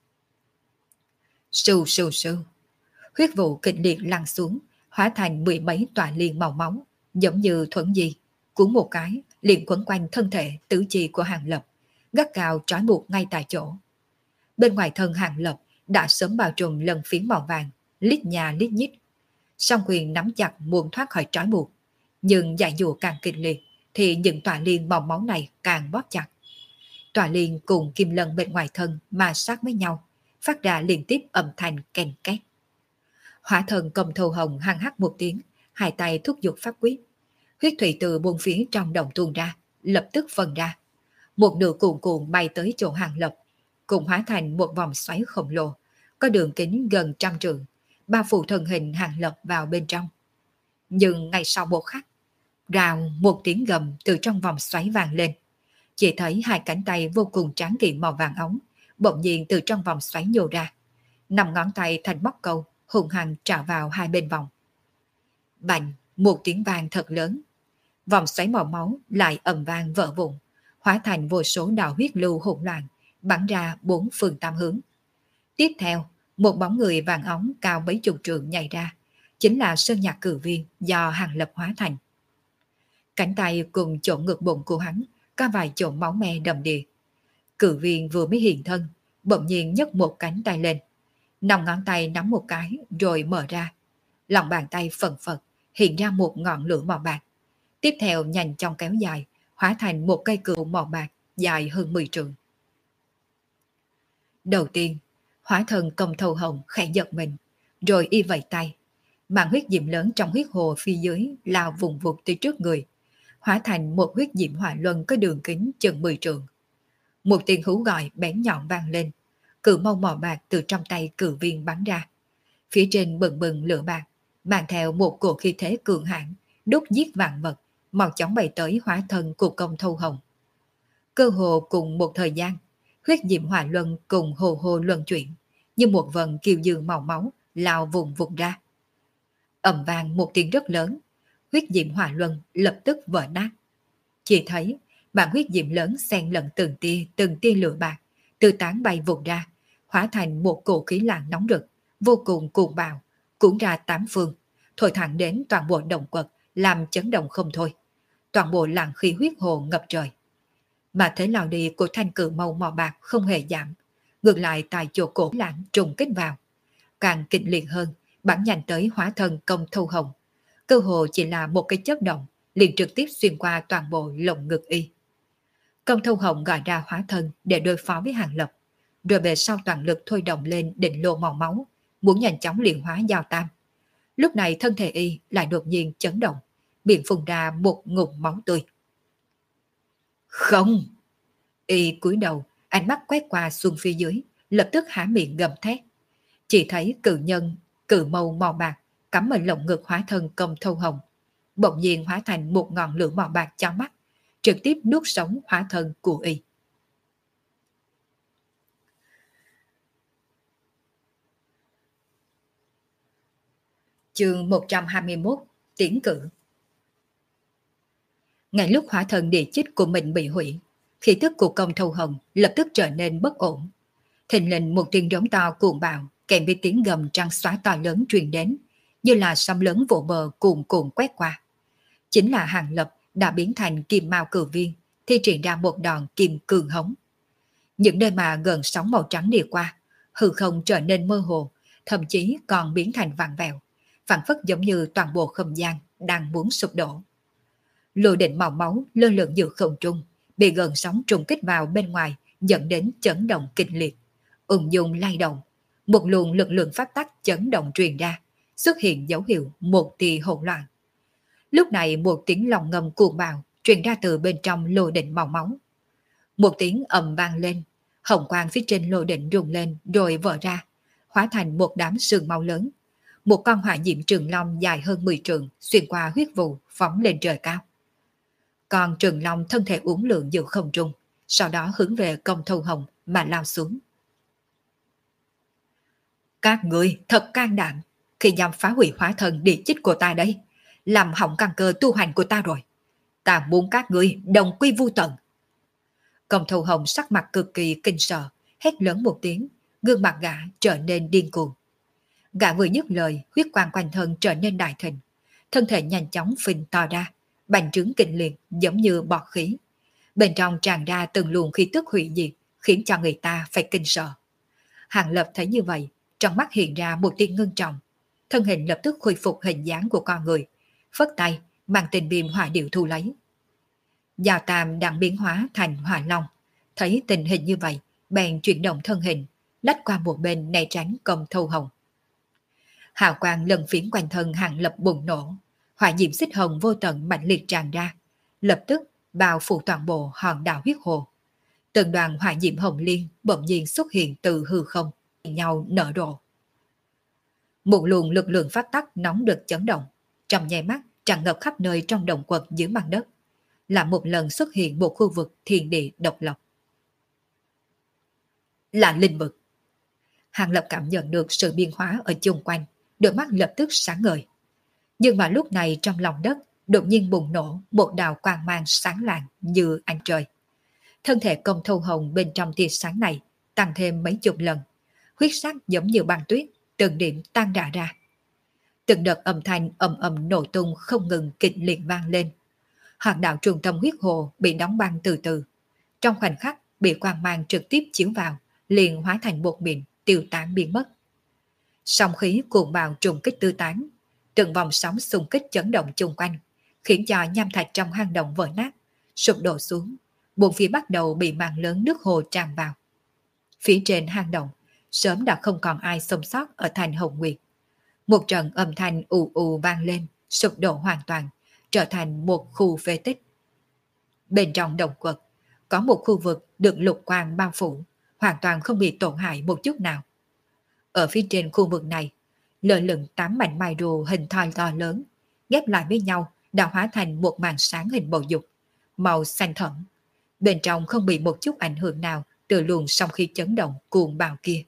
Sưu sưu sưu, huyết vụ kịch liệt lăn xuống, hóa thành mười mấy tòa liên màu máu, giống như thuẫn di, cuốn một cái liền quấn quanh thân thể tứ chi của Hàng Lập, gắt gao trói buộc ngay tại chỗ. Bên ngoài thân Hàng Lập đã sớm bao trùm lần phiến màu vàng, lít nhà lít nhít. Song quyền nắm chặt muốn thoát khỏi trói buộc, nhưng giải dụ càng kịch liệt thì những tòa liên màu máu này càng bóp chặt. Tòa liên cùng kim lân bên ngoài thân ma sát với nhau, phát ra liên tiếp âm thanh ken két. Hỏa thần Công Thâu Hồng hăng hắc một tiếng, hai tay thúc giục pháp quyết. Huyết thủy từ buôn phía trong đồng tuôn ra, lập tức phân ra. Một nửa cuồn cuộn bay tới chỗ Hàng Lập, cùng hóa thành một vòng xoáy khổng lồ, có đường kính gần trăm trượng, bao phủ thân hình Hàng Lập vào bên trong. Nhưng ngay sau một khắc, rào một tiếng gầm từ trong vòng xoáy vang lên. Chỉ thấy hai cánh tay vô cùng tráng kiện màu vàng ống, bỗng nhiên từ trong vòng xoáy nhô ra. Năm ngón tay thành móc câu, hùng hăng trả vào hai bên vòng. Bành, một tiếng vang thật lớn. Vòng xoáy màu máu lại ầm vang vỡ vụn, hóa thành vô số đạo huyết lưu hỗn loạn, bắn ra bốn phương tám hướng. Tiếp theo, một bóng người vàng óng cao mấy chục trượng nhảy ra, chính là Sơn Nhạc Cử Viên do Hàng Lập hóa thành. Cánh tay cùng chỗ ngực bụng của hắn có vài chỗ máu me đầm đìa. Cử Viên vừa mới hiện thân, bỗng nhiên nhấc một cánh tay lên, năm ngón tay nắm một cái rồi mở ra. Lòng bàn tay phần phật hiện ra một ngọn lửa màu bạc. Tiếp theo nhanh chóng kéo dài, hóa thành một cây cừu màu bạc dài hơn mười trượng. Đầu tiên, hóa thần Công Thâu Hồng khẽ giật mình, rồi y vẫy tay. Màn huyết diệm lớn trong huyết hồ phía dưới lao vùng vụt tới trước người, hóa thành một huyết diệm hỏa luân có đường kính chừng mười trượng. Một tiếng hú gọi bén nhọn vang lên, cự mâu màu bạc từ trong tay Cử Viên bắn ra. Phía trên bừng bừng lửa bạc, mang theo một cổ khí thế cường hãn, đốt giết vạn vật, mau chóng bay tới hóa thân của Công Thâu Hồng. Cơ hồ cùng một thời gian, huyết diệm hỏa luân cùng hồ hồ luân chuyển, như một vần kiều dương màu máu lao vùng vụt ra. Ầm vang một tiếng rất lớn, huyết diệm hỏa luân lập tức vỡ nát. Chỉ thấy bản huyết diệm lớn xen lẫn từng tia từng tia lửa bạc từ tán bay vụt ra, hóa thành một cổ khí làng nóng rực vô cùng cuồng bạo, cuốn ra tám phương, thổi thẳng đến toàn bộ động quật, làm chấn động không thôi. Toàn bộ làng khí huyết hồ ngập trời. Mà thế lao đi của thanh cử màu màu bạc không hề giảm, ngược lại tại chỗ cổ làng trùng kích vào, càng kịch liệt hơn, bắn nhanh tới hóa thân Công Thâu Hồng. Cơ hồ chỉ là một cái chớp động, liền trực tiếp xuyên qua toàn bộ lồng ngực y. Công Thâu Hồng gọi ra hóa thân để đối phó với Hàng Lập, rồi về sau toàn lực thôi động lên định lô màu máu, muốn nhanh chóng luyện hóa Giao Tam. Lúc này thân thể y lại đột nhiên chấn động, miệng phun ra một ngụm máu tươi. Không! Y cúi đầu, ánh mắt quét qua xuống phía dưới, lập tức há miệng gầm thét. Chỉ thấy cự nhân, cự màu màu bạc cắm ở lồng ngực hóa thân Công Thâu Hồng, bỗng nhiên hóa thành một ngọn lửa màu bạc chói mắt, trực tiếp nuốt sống hóa thân của y. Chương một trăm hai mươi mốt, Tiến cử. Ngay lúc hóa thân địa chích của mình bị hủy, khí tức của Công Thâu Hồng lập tức trở nên bất ổn. Thình lình một tiếng rống to cuồng bạo kèm với tiếng gầm trăng xóa to lớn truyền đến, như là sóng lớn vỗ bờ cuồn cuộn quét qua. Chính là Hàng Lập đã biến thành Kim Mao Cử Viên, thi triển ra một đòn kim cường hống. Những nơi mà gần sóng màu trắng đi qua, hư không trở nên mơ hồ, thậm chí còn biến thành vặn vẹo, phản phất giống như toàn bộ không gian đang muốn sụp đổ. Lôi định màu máu lơ lửng giữa không trung, bị gần sóng trùng kích vào bên ngoài, dẫn đến chấn động kịch liệt, ung dung lay động. Một luồng lực lượng phát tắc chấn động truyền ra, xuất hiện dấu hiệu một tia hỗn loạn. Lúc này một tiếng lòng ngầm cuồng bạo truyền ra từ bên trong lôi định màu máu. Một tiếng ầm vang lên, hồng quang phía trên lôi định rung lên rồi vỡ ra, hóa thành một đám sương màu lớn. Một con hỏa diệm trường long dài hơn mười trượng xuyên qua huyết vụ phóng lên trời cao. Còn trường long thân thể uốn lượn giữa không trung, sau đó hướng về Công Thâu Hồng mà lao xuống. Các người thật can đảm, khi dám phá hủy hóa thân địa chích của ta đây, làm hỏng căn cơ tu hành của ta rồi. Ta muốn các người đồng quy vu tận. Công Thâu Hồng sắc mặt cực kỳ kinh sợ, hét lớn một tiếng, gương mặt gã trở nên điên cuồng. Gã vừa dứt lời, huyết quang quanh thân trở nên đại thịnh, thân thể nhanh chóng phình to ra, bành trướng kịch liệt giống như bọt khí. Bên trong tràn ra từng luồng khí tức hủy diệt, khiến cho người ta phải kinh sợ. Hàng Lập thấy như vậy, trong mắt hiện ra một tia ngưng trọng, thân hình lập tức khôi phục hình dáng của con người, phất tay mang tình biềm hỏa điệu thu lấy. Giao Tam đang biến hóa thành hỏa long, thấy tình hình như vậy, bèn chuyển động thân hình, lách qua một bên né tránh Công Thâu Hồng. Hào quang lần phiến quanh thân Hàng Lập bùng nổ, hỏa diệm xích hồng vô tận mạnh liệt tràn ra, lập tức bao phủ toàn bộ hòn đảo huyết hồ. Từng đoàn hỏa diệm hồng liên bỗng nhiên xuất hiện từ hư không, nhau nở rộ. Một luồng lực lượng phát tắc nóng đực chấn động, trong nháy mắt tràn ngập khắp nơi trong động quật dưới mặt đất, là một lần xuất hiện một khu vực thiên địa độc lập. Là linh vực. Hàng Lập cảm nhận được sự biến hóa ở chung quanh, đôi mắt lập tức sáng ngời. Nhưng mà lúc này trong lòng đất đột nhiên bùng nổ một đạo quang mang sáng lạng như ánh trời. Thân thể Công Thâu Hồng bên trong tia sáng này tăng thêm mấy chục lần, huyết sắc giống như băng tuyết, từng điểm tan rã ra. Từng đợt âm thanh ầm ầm nổ tung không ngừng kịch liệt vang lên. Hòn đảo trung tâm huyết hồ bị đóng băng từ từ, trong khoảnh khắc bị quang mang trực tiếp chiếu vào, liền hóa thành bột mịn tiêu tán biến mất. Sóng khí cuồng bạo trùng kích tư tán, từng vòng sóng xung kích chấn động chung quanh, khiến cho nham thạch trong hang động vỡ nát, sụp đổ xuống, bốn phía bắt đầu bị màn lớn nước hồ tràn vào. Phía trên hang động, sớm đã không còn ai sống sót ở thành Hồng Nguyệt. Một trận âm thanh ù ù vang lên, sụp đổ hoàn toàn, trở thành một khu phế tích. Bên trong động quật, có một khu vực được lục quang bao phủ, hoàn toàn không bị tổn hại một chút nào. Ở phía trên khu vực này, lơ lửng tám mảnh mai rùa hình thoi to lớn, ghép lại với nhau đã hóa thành một màn sáng hình bầu dục, màu xanh thẫm. Bên trong không bị một chút ảnh hưởng nào từ luồng sóng khí chấn động cuồng bạo kia.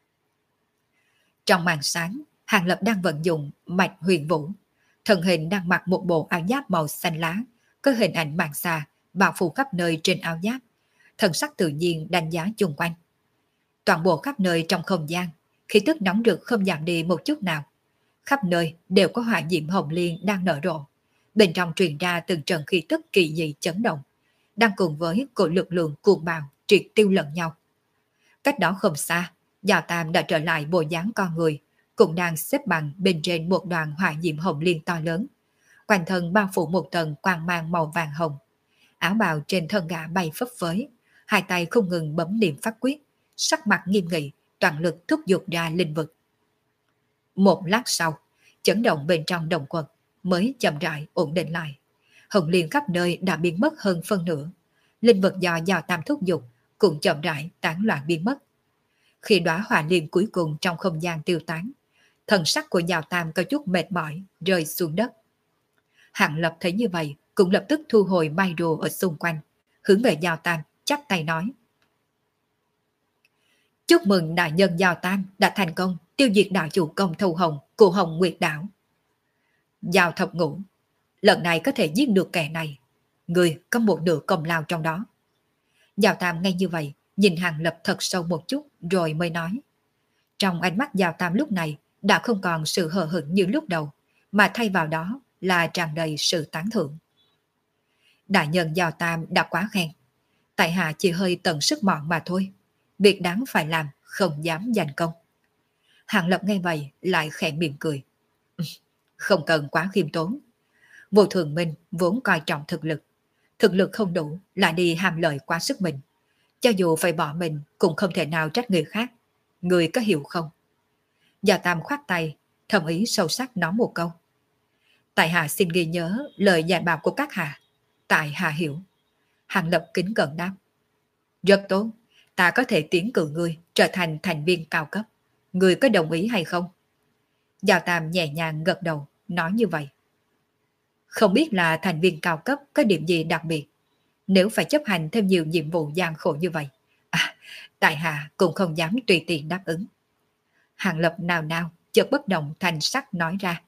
Trong màn sáng, Hàng Lập đang vận dụng mạch huyền vũ, thân hình đang mặc một bộ áo giáp màu xanh lá, có hình ảnh màn xa bao phủ khắp nơi trên áo giáp, thần sắc tự nhiên đánh giá chung quanh. Toàn bộ khắp nơi trong không gian, khí tức nóng rực không giảm đi một chút nào. Khắp nơi đều có hỏa diễm hồng liên đang nở rộ, bên trong truyền ra từng trận khí tức kỳ dị chấn động, đang cùng với cỗ lực lượng cuồng bạo triệt tiêu lẫn nhau. Cách đó không xa, Giào Tam đã trở lại bộ dáng con người, cũng đang xếp bằng bên trên một đoàn hỏa diễm hồng liên to lớn, quanh thân bao phủ một tầng quang mang màu vàng hồng. Áo bào trên thân gã bay phấp phới, hai tay không ngừng bấm niệm pháp quyết, sắc mặt nghiêm nghị, toàn lực thúc giục ra linh vực. Một lát sau, chấn động bên trong động quật mới chậm rãi ổn định lại. Hồng liên khắp nơi đã biến mất hơn phân nửa. Linh vực do Giào Tam thúc giục cũng chậm rãi tán loạn biến mất. Khi đóa hỏa liên cuối cùng trong không gian tiêu tán, thần sắc của Giào Tam có chút mệt mỏi, rơi xuống đất. Hàng Lập thấy như vậy, cũng lập tức thu hồi mai rùa ở xung quanh, hướng về Giào Tam chắp tay nói: Chúc mừng đại nhân Giào Tam đã thành công tiêu diệt đạo chủ Công Thâu Hồng của Hồng Nguyệt đảo. Giào Thập Ngũ, lần này có thể giết được kẻ này, người có một nửa công lao trong đó. Giào Tam ngay như vậy, nhìn Hàng Lập thật sâu một chút rồi mới nói. Trong ánh mắt Giào Tam lúc này đã không còn sự hờ hững như lúc đầu, mà thay vào đó là tràn đầy sự tán thưởng. Đại nhân Giào Tam đã quá khen, tại hạ chỉ hơi tận sức mọn mà thôi, việc đáng phải làm không dám giành công. Hàng Lập nghe vậy lại khẽ mỉm cười. Không cần quá khiêm tốn. Vô Thường Minh vốn coi trọng thực lực, thực lực không đủ lại đi ham lợi quá sức mình. Cho dù phải bỏ mình cũng không thể nào trách người khác. Người có hiểu không? Già Tam khoát tay, thầm ý sâu sắc nói một câu. Tại hạ xin ghi nhớ lời dạy bảo của các hạ. Tại hạ hiểu. Hàng Lập kính cẩn đáp. Rất tốt, ta có thể tiến cử ngươi trở thành thành viên cao cấp. Ngươi có đồng ý hay không? Giào Tam nhẹ nhàng gật đầu, nói như vậy. Không biết là thành viên cao cấp có điểm gì đặc biệt, nếu phải chấp hành thêm nhiều nhiệm vụ gian khổ như vậy, à, tại hạ cũng không dám tùy tiện đáp ứng. Hàng Lập nào nào chợt bất động thành sắc nói ra.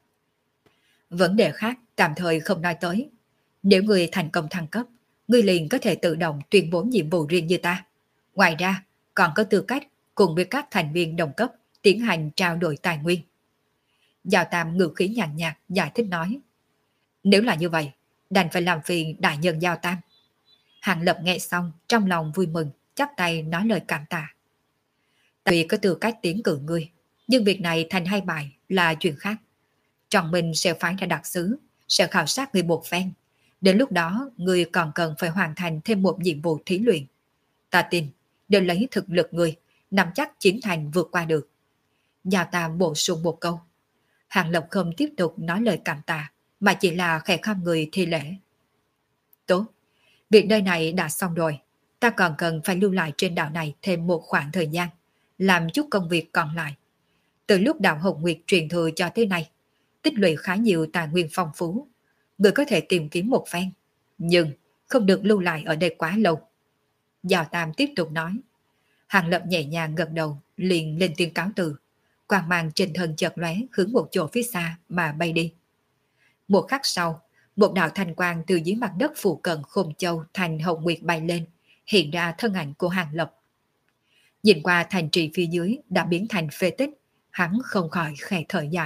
Vấn đề khác tạm thời không nói tới. Nếu người thành công thăng cấp, ngươi liền có thể tự động tuyên bố nhiệm vụ riêng như ta. Ngoài ra, còn có tư cách cùng với các thành viên đồng cấp tiến hành trao đổi tài nguyên. Giào Tam ngữ khí nhàn nhạt giải thích nói. Nếu là như vậy, đành phải làm phiền đại nhân Giào Tam. Hàng Lập nghe xong trong lòng vui mừng, chắp tay nói lời cảm tạ. Tuy có tư cách tiến cử ngươi, nhưng việc này thành hay bại là chuyện khác. Trọng Minh sẽ phái ra đặc sứ, sẽ khảo sát người một phen. Đến lúc đó, ngươi còn cần phải hoàn thành thêm một nhiệm vụ thí luyện. Ta tin, để lấy thực lực ngươi, nắm chắc chiến thành vượt qua được. Giào Tam bổ sung một câu. Hàng Lập không tiếp tục nói lời cảm tạ, mà chỉ là khẽ khom người thi lễ. Tốt, việc nơi này đã xong rồi. Ta còn cần phải lưu lại trên đảo này thêm một khoảng thời gian, làm chút công việc còn lại. Từ lúc đạo Hồng Nguyệt truyền thừa cho tới nay, tích lũy khá nhiều tài nguyên phong phú. Người có thể tìm kiếm một phen, nhưng không được lưu lại ở đây quá lâu. Giào Tam tiếp tục nói. Hàng Lập nhẹ nhàng gật đầu, liền lên tiếng cáo từ. Quang mang trên thân chợt lóe hướng một chỗ phía xa mà bay đi. Một khắc sau, một đạo thanh quang từ dưới mặt đất phụ cận Khôn Châu thành Hồng Nguyệt bay lên, hiện ra thân ảnh của Hàng Lập. Nhìn qua thành trì phía dưới đã biến thành phế tích, hắn không khỏi khẽ thở dài.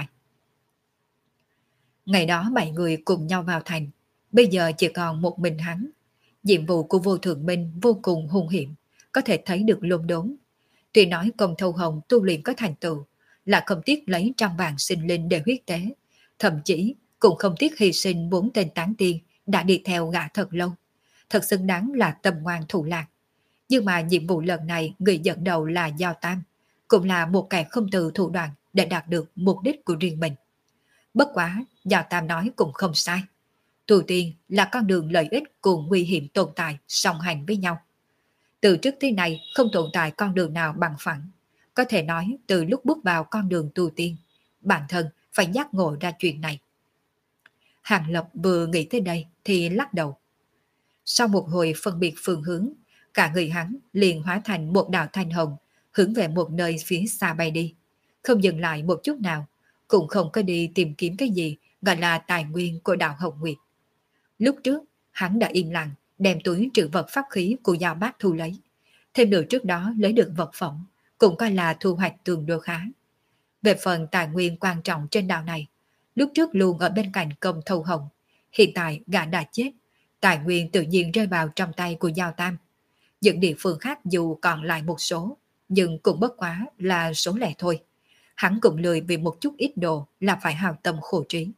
Ngày đó bảy người cùng nhau vào thành, bây giờ chỉ còn một mình hắn. Nhiệm vụ của Vô Thượng Minh vô cùng hung hiểm, có thể thấy được lồn đốn. Tuy nói công thâu hồng tu luyện có thành tựu, là không tiếc lấy trăm vàng sinh linh để huyết tế, thậm chí cũng không tiếc hy sinh bốn tên tán tiên đã đi theo gã thật lâu. Thật xứng đáng là tầm ngoan thủ lạc. Nhưng mà nhiệm vụ lần này người dẫn đầu là Giao Tam, cũng là một kẻ không từ thủ đoạn để đạt được mục đích của riêng mình. Bất quá, Giao Tam nói cũng không sai. Tu tiên là con đường lợi ích cùng nguy hiểm tồn tại song hành với nhau. Từ trước tới nay không tồn tại con đường nào bằng phẳng. Có thể nói từ lúc bước vào con đường tu tiên, bản thân phải giác ngộ ra chuyện này. Hàng Lập vừa nghĩ tới đây thì lắc đầu. Sau một hồi phân biệt phương hướng, cả người hắn liền hóa thành một đạo thanh hồng, hướng về một nơi phía xa bay đi. Không dừng lại một chút nào, cũng không có đi tìm kiếm cái gì gọi là tài nguyên của đạo Hồng Nguyệt. Lúc trước, hắn đã im lặng đem túi trữ vật pháp khí của Giao Bác thu lấy. Thêm được trước đó lấy được vật phẩm, cũng coi là thu hoạch tương đối khá. Về phần tài nguyên quan trọng trên đảo này, lúc trước luôn ở bên cạnh công thâu hồng, hiện tại gã đã chết, tài nguyên tự nhiên rơi vào trong tay của Giao Tam. Những địa phương khác dù còn lại một số, nhưng cũng bất quá là số lẻ thôi. Hắn cũng lười vì một chút ít đồ là phải hào tâm khổ trí.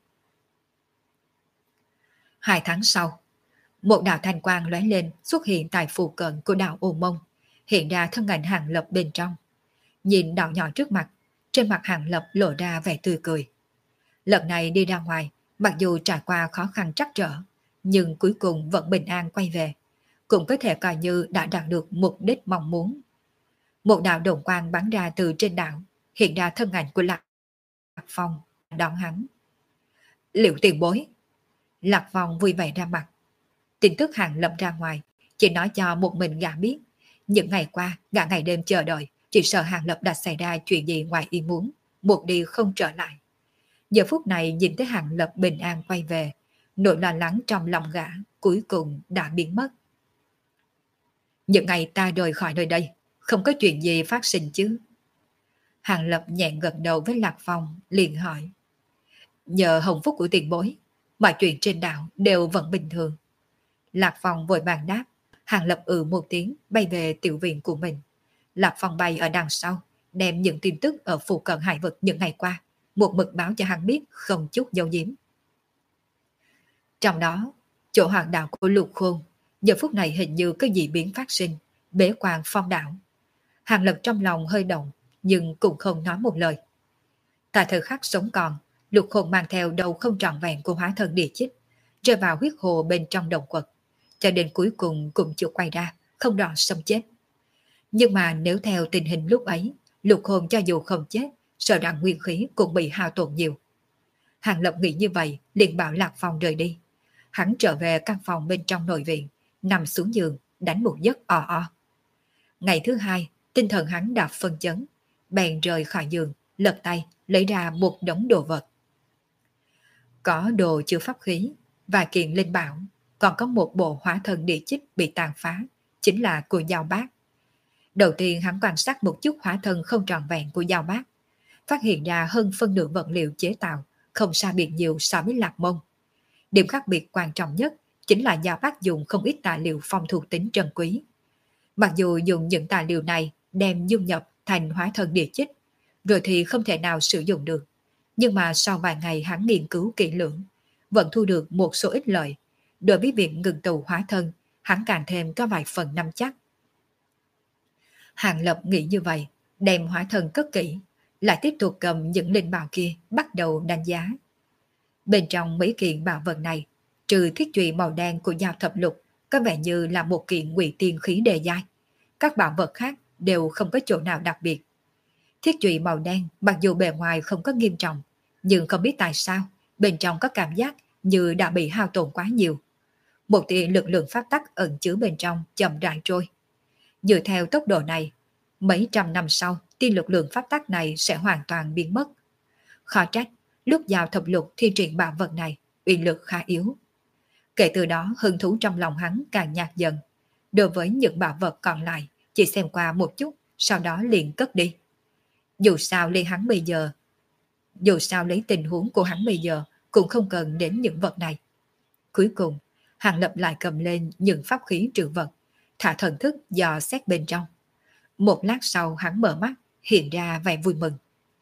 Hai tháng sau, một đạo thanh quang lóe lên xuất hiện tại phụ cận của đảo Ô Mông, hiện ra thân ảnh Hàng Lập bên trong. Nhìn đảo nhỏ trước mặt, trên mặt Hàng Lập lộ ra vẻ tươi cười. Lần này đi ra ngoài, mặc dù trải qua khó khăn trắc trở, nhưng cuối cùng vẫn bình an quay về, cũng có thể coi như đã đạt được mục đích mong muốn. Một đạo đồng quang bắn ra từ trên đảo, hiện ra thân ảnh của Lạc Phong đón hắn. Liệu tiền bối? Lạc Phong vui vẻ ra mặt. Tin tức Hàng Lập ra ngoài, chỉ nói cho một mình gã biết. Những ngày qua, gã ngày đêm chờ đợi, chỉ sợ Hàng Lập đã xảy ra chuyện gì ngoài ý muốn, một đi không trở lại. Giờ phút này nhìn thấy Hàng Lập bình an quay về, nỗi lo lắng trong lòng gã cuối cùng đã biến mất. Những ngày ta rời khỏi nơi đây, không có chuyện gì phát sinh chứ? Hàng Lập nhẹ gật đầu với Lạc Phong, liền hỏi. Nhờ hồng phúc của tiền bối, mọi chuyện trên đảo đều vẫn bình thường. Lạc Phong vội vàng đáp. Hàng Lập ừ một tiếng bay về tiểu viện của mình. Lạc Phong bay ở đằng sau, đem những tin tức ở phụ cận hải vực những ngày qua, một mực báo cho hắn biết không chút giấu giếm. Trong đó, chỗ hoàng đạo của Lục Khôn, giờ phút này hình như có dị biến phát sinh, bế quan phong đảo. Hàng Lập trong lòng hơi động, nhưng cũng không nói một lời. Tại thời khắc sống còn, Lục Khôn mang theo đầu không trọn vẹn của hóa thân địa chích, rơi vào huyết hồ bên trong động quật, cho đến cuối cùng cũng chưa quay ra, không rõ sống chết. Nhưng mà nếu theo tình hình lúc ấy, Lục Khôn cho dù không chết, sợ rằng nguyên khí cũng bị hao tổn nhiều. Hàng Lập nghĩ như vậy, liền bảo Lạc Phong rời đi. Hắn trở về căn phòng bên trong nội viện, nằm xuống giường, đánh một giấc o o. Ngày thứ hai, tinh thần hắn đã phân chấn, bèn rời khỏi giường, lật tay, lấy ra một đống đồ vật. Có đồ chứa pháp khí, vài kiện linh bảo, còn có một bộ hóa thân địa chích bị tàn phá, chính là của Giao Bác. Đầu tiên hắn quan sát một chút hóa thân không tròn vẹn của Giao Bác, phát hiện ra hơn phân nửa vật liệu chế tạo, không xa biệt nhiều so với Lạc Mông. Điểm khác biệt quan trọng nhất chính là Giao Bác dùng không ít tài liệu phong thù tính trân quý. Mặc dù dùng những tài liệu này đem dung nhập thành hóa thân địa chích, rồi thì không thể nào sử dụng được. Nhưng mà sau vài ngày hắn nghiên cứu kỹ lưỡng, vẫn thu được một số ít lợi. Đối với việc ngừng tù hóa thân, hắn càng thêm có vài phần nắm chắc. Hàng Lập nghĩ như vậy, đem hóa thân cất kỹ, lại tiếp tục cầm những linh bảo kia bắt đầu đánh giá. Bên trong mấy kiện bảo vật này, trừ thiết chùy màu đen của Giao Thập Lục, có vẻ như là một kiện ngụy tiên khí đề giai. Các bảo vật khác đều không có chỗ nào đặc biệt. Thiết chùy màu đen mặc dù bề ngoài không có nghiêm trọng, nhưng không biết tại sao bên trong có cảm giác như đã bị hao tổn quá nhiều. Một tia lực lượng pháp tắc ẩn chứa bên trong chậm rãi trôi. Dựa theo tốc độ này, mấy trăm năm sau tia lực lượng pháp tắc này sẽ hoàn toàn biến mất. Khó trách lúc Giao Thập Lục thi triển bảo vật này uy lực khá yếu. Kể từ đó hứng thú trong lòng hắn càng nhạt dần. Đối với những bảo vật còn lại, chỉ xem qua một chút, sau đó liền cất đi. Dù sao lấy hắn bây giờ, dù sao lấy tình huống của hắn bây giờ, cũng không cần đến những vật này. Cuối cùng, Hàng Lập lại cầm lên những pháp khí trữ vật, thả thần thức dò xét bên trong. Một lát sau hắn mở mắt, hiện ra vẻ vui mừng.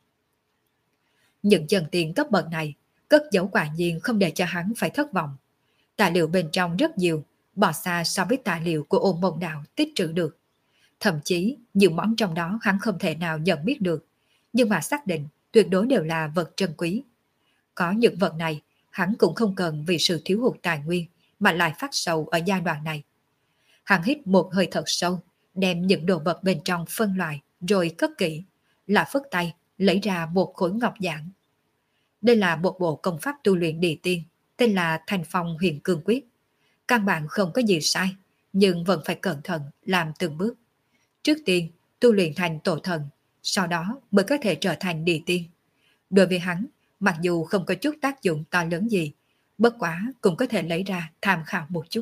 Những chân tiền cấp bậc này, cất giấu quả nhiên không để cho hắn phải thất vọng. Tài liệu bên trong rất nhiều, bỏ xa so với tài liệu của ôn môn đạo tích trữ được. Thậm chí, nhiều món trong đó hắn không thể nào nhận biết được, nhưng mà xác định tuyệt đối đều là vật trân quý. Có những vật này, hắn cũng không cần vì sự thiếu hụt tài nguyên mà lại phát sầu ở giai đoạn này. Hắn hít một hơi thật sâu, đem những đồ vật bên trong phân loại rồi cất kỹ, là phất tay lấy ra một khối ngọc giản. Đây là một bộ công pháp tu luyện địa tiên, tên là Thành Phong Huyền Cương Quyết. Căn bản không có gì sai, nhưng vẫn phải cẩn thận làm từng bước. Trước tiên, tu luyện thành tổ thần, sau đó mới có thể trở thành địa tiên. Đối với hắn, mặc dù không có chút tác dụng to lớn gì, bất quá cũng có thể lấy ra tham khảo một chút.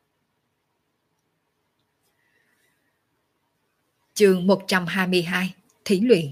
Chương một trăm hai mươi hai, Thí luyện.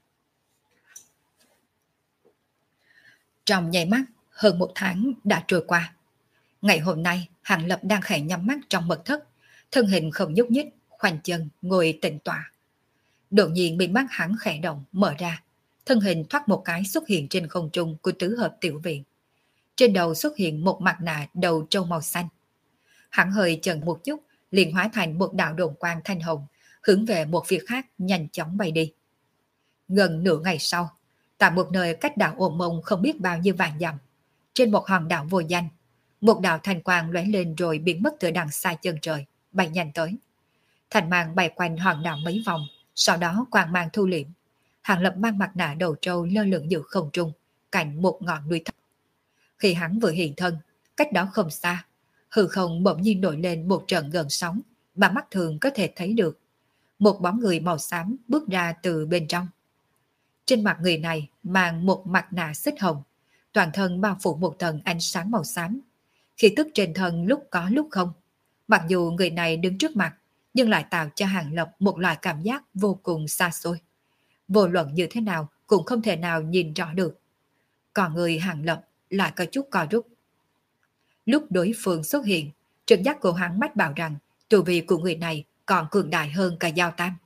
Trong nháy mắt, hơn một tháng đã trôi qua. Ngày hôm nay, Hàng Lập đang khẽ nhắm mắt trong mật thất, thân hình không nhúc nhích, khoanh chân, ngồi tĩnh tọa. Đột nhiên bị mắt hắn khẽ động, mở ra. Thân hình thoát một cái xuất hiện trên không trung của tứ hợp tiểu viện. Trên đầu xuất hiện một mặt nạ đầu trâu màu xanh. Hắn hơi chần một chút, liền hóa thành một đạo đồn quang thanh hồng, hướng về một phía khác nhanh chóng bay đi. Gần nửa ngày sau, tại một nơi cách đảo Ôn Mông không biết bao nhiêu vạn dặm, trên một hòn đảo vô danh, một đạo thanh quang lóe lên rồi biến mất từ đằng xa chân trời, bay nhanh tới. Thành mang bay quanh hòn đảo mấy vòng, sau đó quang mang thu liễm. Hàng Lập mang mặt nạ đầu trâu lơ lửng giữa không trung, cạnh một ngọn núi thấp. Khi hắn vừa hiện thân, cách đó không xa, hư không bỗng nhiên nổi lên một trận gợn sóng, mà mắt thường có thể thấy được. Một bóng người màu xám bước ra từ bên trong. Trên mặt người này mang một mặt nạ xích hồng, toàn thân bao phủ một tầng ánh sáng màu xám. Khí tức trên thân lúc có lúc không. Mặc dù người này đứng trước mặt, nhưng lại tạo cho Hàng Lập một loại cảm giác vô cùng xa xôi. Vô luận như thế nào cũng không thể nào nhìn rõ được. Còn người Hàng Lập lại có chút co rút. Lúc đối phương xuất hiện, trực giác của hắn mách bảo rằng tu vi của người này còn cường đại hơn cả Giao Tam.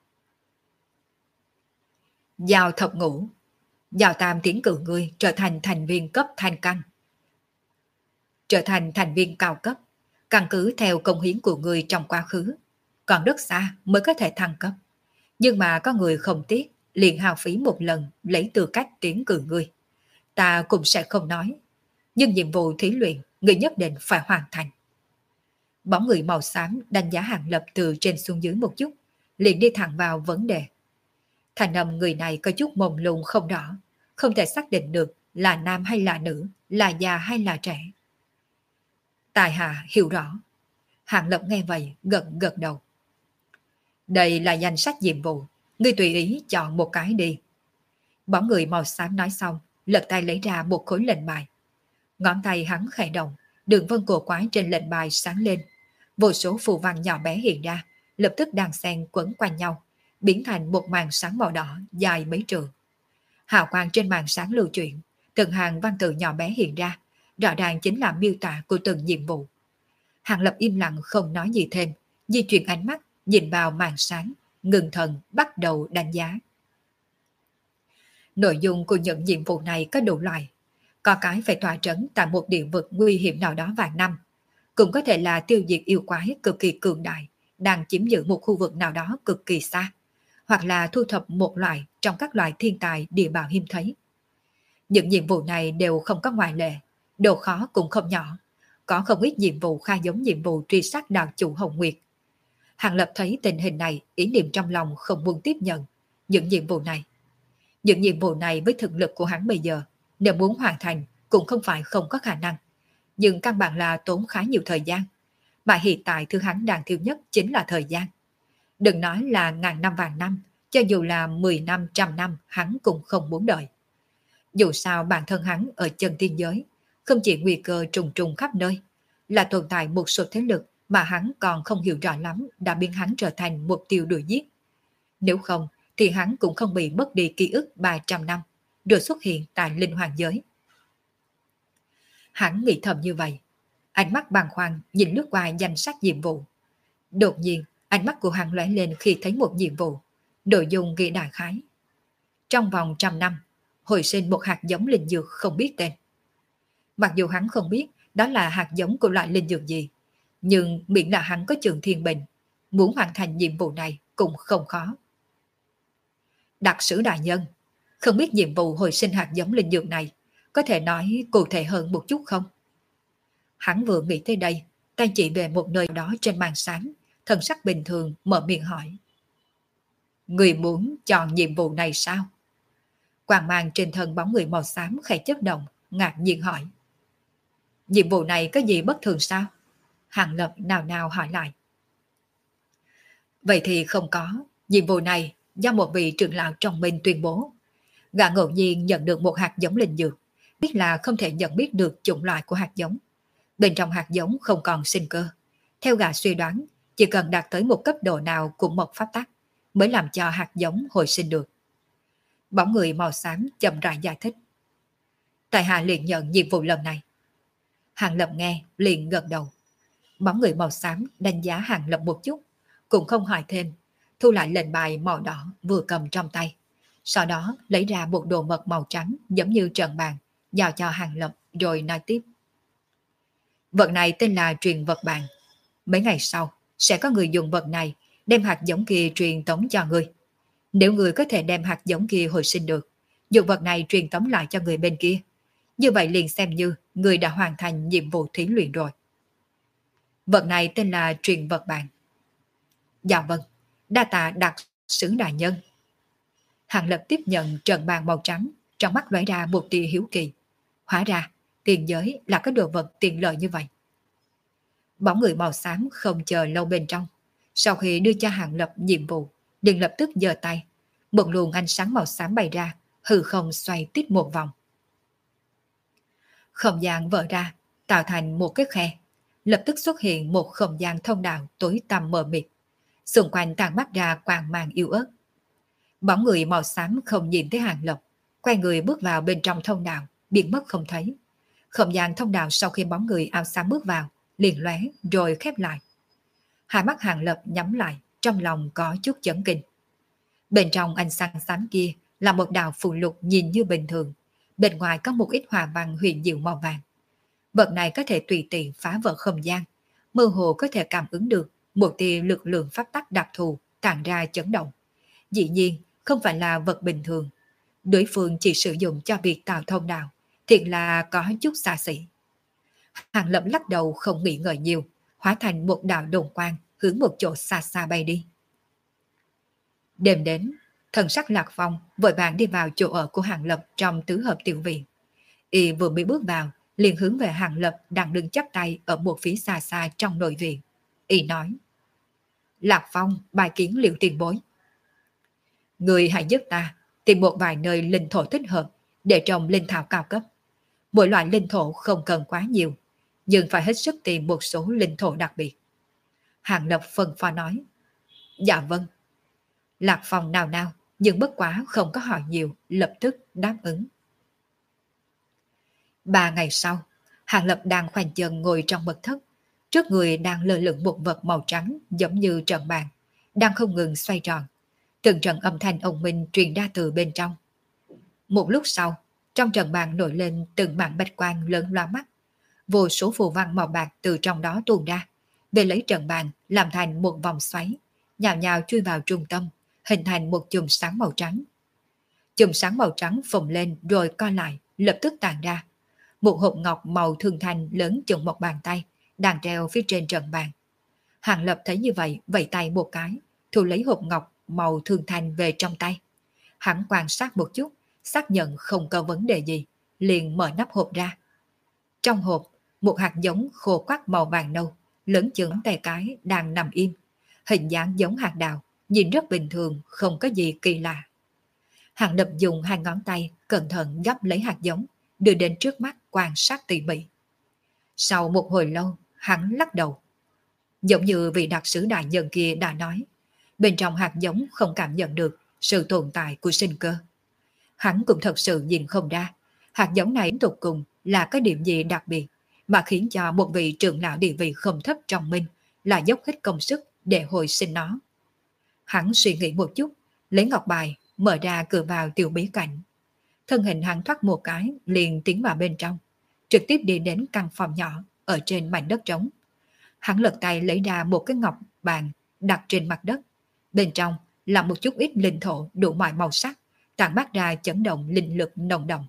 Giao thập ngũ. Giao Tam tiến cử ngươi trở thành thành viên cấp thanh căn. Trở thành thành viên cao cấp, căn cứ theo công hiến của ngươi trong quá khứ, còn rất xa mới có thể thăng cấp. Nhưng mà có người không tiếc, liền hao phí một lần lấy tư cách tiến cử ngươi. Ta cũng sẽ không nói, nhưng nhiệm vụ thí luyện ngươi nhất định phải hoàn thành. Bóng người màu xám đánh giá Hàng Lập từ trên xuống dưới một chút, liền đi thẳng vào vấn đề. Thành âm người này có chút mông lung không rõ, không thể xác định được là nam hay là nữ, là già hay là trẻ. Tài hạ hiểu rõ. Hàng Lập nghe vậy gật gật đầu. Đây là danh sách nhiệm vụ, ngươi tùy ý chọn một cái đi. Bóng người màu xám nói xong, lật tay lấy ra một khối lệnh bài. Ngón tay hắn khẽ động, đường vân cổ quái trên lệnh bài sáng lên. Vô số phù văn nhỏ bé hiện ra, lập tức đàn xen quấn quanh nhau, biến thành một màn sáng màu đỏ dài mấy trượng. Hào quang trên màn sáng lưu chuyển, từng hàng văn tự nhỏ bé hiện ra, rõ ràng chính là miêu tả của từng nhiệm vụ. Hàng Lập im lặng không nói gì thêm, di chuyển ánh mắt, nhìn vào màn sáng, ngừng thần bắt đầu đánh giá. Nội dung của những nhiệm vụ này có đủ loại. Có cái phải tỏa trấn tại một địa vực nguy hiểm nào đó vài năm, cũng có thể là tiêu diệt yêu quái cực kỳ cường đại, đang chiếm giữ một khu vực nào đó cực kỳ xa, hoặc là thu thập một loại trong các loại thiên tài địa bảo hiếm thấy. Những nhiệm vụ này đều không có ngoại lệ, độ khó cũng không nhỏ, có không ít nhiệm vụ khá giống nhiệm vụ truy sát đạo chủ Hồng Nguyệt. Hàng Lập thấy tình hình này, ý niệm trong lòng không muốn tiếp nhận những nhiệm vụ này. Những nhiệm vụ này với thực lực của hắn bây giờ, nếu muốn hoàn thành cũng không phải không có khả năng, nhưng căn bản là tốn khá nhiều thời gian, mà hiện tại thứ hắn đang thiếu nhất chính là thời gian. Đừng nói là ngàn năm vạn năm, cho dù là mười năm trăm năm hắn cũng không muốn đợi. Dù sao bản thân hắn ở chân tiên giới, không chỉ nguy cơ trùng trùng khắp nơi, là tồn tại một số thế lực mà hắn còn không hiểu rõ lắm đã biến hắn trở thành mục tiêu đuổi giết. Nếu không thì hắn cũng không bị mất đi ký ức ba trăm năm rồi xuất hiện tại linh hoàng giới. Hắn nghĩ thầm như vậy, ánh mắt bàng hoàng nhìn lướt qua danh sách nhiệm vụ. Đột nhiên, ánh mắt của hắn lóe lên khi thấy một nhiệm vụ, nội dung ghi đại khái. Trong vòng trăm năm, hồi sinh một hạt giống linh dược không biết tên. Mặc dù hắn không biết đó là hạt giống của loại linh dược gì, nhưng miễn là hắn có trường thiên bình, muốn hoàn thành nhiệm vụ này cũng không khó. Đặc sử đại nhân, không biết nhiệm vụ hồi sinh hạt giống linh dược này có thể nói cụ thể hơn một chút không? Hắn vừa nghĩ tới đây, tay chỉ về một nơi đó trên màn sáng, thần sắc bình thường mở miệng hỏi. Người muốn chọn nhiệm vụ này sao? Quang mang trên thân bóng người màu xám khẽ chớp động, ngạc nhiên hỏi. Nhiệm vụ này có gì bất thường sao? Hàng Lập nào nào hỏi lại. Vậy thì không có, nhiệm vụ này do một vị trưởng lão trong mình tuyên bố. Gã ngẫu nhiên nhận được một hạt giống linh dược, biết là không thể nhận biết được chủng loại của hạt giống. Bên trong hạt giống không còn sinh cơ. Theo gã suy đoán, chỉ cần đạt tới một cấp độ nào của một pháp tắc mới làm cho hạt giống hồi sinh được. Bóng người màu xám chậm rãi giải thích. Tại hạ liền nhận nhiệm vụ lần này. Hàng Lập nghe liền gật đầu. Bóng người màu xám đánh giá Hàng Lập một chút, cũng không hỏi thêm, thu lại lệnh bài màu đỏ vừa cầm trong tay. Sau đó lấy ra một đồ vật màu trắng giống như trận bàn, giao cho Hàng Lập rồi nói tiếp. Vật này tên là truyền vật bàn. Mấy ngày sau, sẽ có người dùng vật này đem hạt giống kia truyền tống cho người. Nếu người có thể đem hạt giống kia hồi sinh được, dùng vật này truyền tống lại cho người bên kia, như vậy liền xem như người đã hoàn thành nhiệm vụ thí luyện rồi. Vật này tên là truyền vật bàn. Dạ vâng, đa tạ đặc sứ đại nhân. Hàng Lập tiếp nhận trận bàn màu trắng, trong mắt lóe ra một tia hiếu kỳ. Hóa ra, tiền giới là cái đồ vật tiện lợi như vậy. Bóng người màu xám không chờ lâu bên trong. Sau khi đưa cho Hàng Lập nhiệm vụ, liền lập tức giơ tay. Một luồng ánh sáng màu xám bay ra, hư không xoay tít một vòng. Không gian vỡ ra, tạo thành một cái khe. Lập tức xuất hiện một không gian thông đạo tối tăm mờ mịt. Xung quanh tàn mắt ra quang mang yếu ớt. Bóng người màu xám không nhìn thấy Hàng Lập, quay người bước vào bên trong thông đạo, biến mất không thấy. Không gian thông đạo sau khi bóng người áo xám bước vào, liền lóe rồi khép lại. Hai mắt Hàng Lập nhắm lại, trong lòng có chút chấn kinh. Bên trong ánh sáng xám kia là một đạo phù lục nhìn như bình thường, bên ngoài có một ít hòa văn huyền diệu màu vàng. Vật này có thể tùy tiện phá vỡ không gian, mơ hồ có thể cảm ứng được một tia lực lượng pháp tắc đặc thù tản ra chấn động. Dĩ nhiên, không phải là vật bình thường. Đối phương chỉ sử dụng cho việc tạo thông đạo, thiệt là có chút xa xỉ. Hàng Lập lắc đầu không nghĩ ngợi nhiều, hóa thành một đạo đồn quang hướng một chỗ xa xa bay đi. Đêm đến, thần sắc Lạc Phong vội vàng đi vào chỗ ở của Hàng Lập trong tứ hợp tiểu viện. Y vừa mới bước vào, liền hướng về Hàng Lập đang đứng chắp tay ở một phía xa xa trong nội viện. Y nói: Lạc Phong bài kiến Liệu tiền bối. Người hãy giúp ta tìm một vài nơi linh thổ thích hợp để trồng linh thảo cao cấp. Mỗi loại linh thổ không cần quá nhiều, nhưng phải hết sức tìm một số linh thổ đặc biệt. Hàng Lập phân phó nói: Dạ vâng. Lạc Phong nào nào, nhưng bất quá không có hỏi nhiều, lập tức đáp ứng. Ba ngày sau, Hàng Lập đang khoanh chân ngồi trong mật thất. Trước người đang lơ lửng một vật màu trắng giống như trận bàn, đang không ngừng xoay tròn. Từng trận âm thanh ông minh truyền ra từ bên trong. Một lúc sau, trong trận bàn nổi lên từng mảng bạch quang lớn loa mắt. Vô số phù văn màu bạc từ trong đó tuôn ra, về lấy trận bàn làm thành một vòng xoáy, nhào nhào chui vào trung tâm, hình thành một chùm sáng màu trắng. Chùm sáng màu trắng phồng lên rồi co lại, lập tức tàn ra. Một hộp ngọc màu thường thanh lớn chừng một bàn tay, đang treo phía trên trận bàn. Hàng Lập thấy như vậy, vẫy tay một cái, thu lấy hộp ngọc màu thường thanh về trong tay. Hắn quan sát một chút, xác nhận không có vấn đề gì, liền mở nắp hộp ra. Trong hộp, một hạt giống khô quắc màu vàng nâu, lớn chừng tay cái đang nằm im. Hình dáng giống hạt đào, nhìn rất bình thường, không có gì kỳ lạ. Hàng Lập dùng hai ngón tay cẩn thận gấp lấy hạt giống, đưa đến trước mắt quan sát tỉ mỉ. Sau một hồi lâu, hắn lắc đầu. Giống như vị đặc sứ đại nhân kia đã nói, bên trong hạt giống không cảm nhận được sự tồn tại của sinh cơ. Hắn cũng thật sự nhìn không ra, hạt giống này đến tục cùng là cái điểm gì đặc biệt mà khiến cho một vị trưởng lão địa vị không thấp trong Minh là dốc hết công sức để hồi sinh nó. Hắn suy nghĩ một chút, lấy ngọc bài, mở ra cửa vào tiểu bí cảnh. Thân hình hắn thoát một cái, liền tiến vào bên trong, trực tiếp đi đến căn phòng nhỏ ở trên mảnh đất trống. Hắn lật tay lấy ra một cái ngọc bàn đặt trên mặt đất. Bên trong là một chút ít linh thổ đủ mọi màu sắc, tản mát ra chấn động linh lực nồng đậm.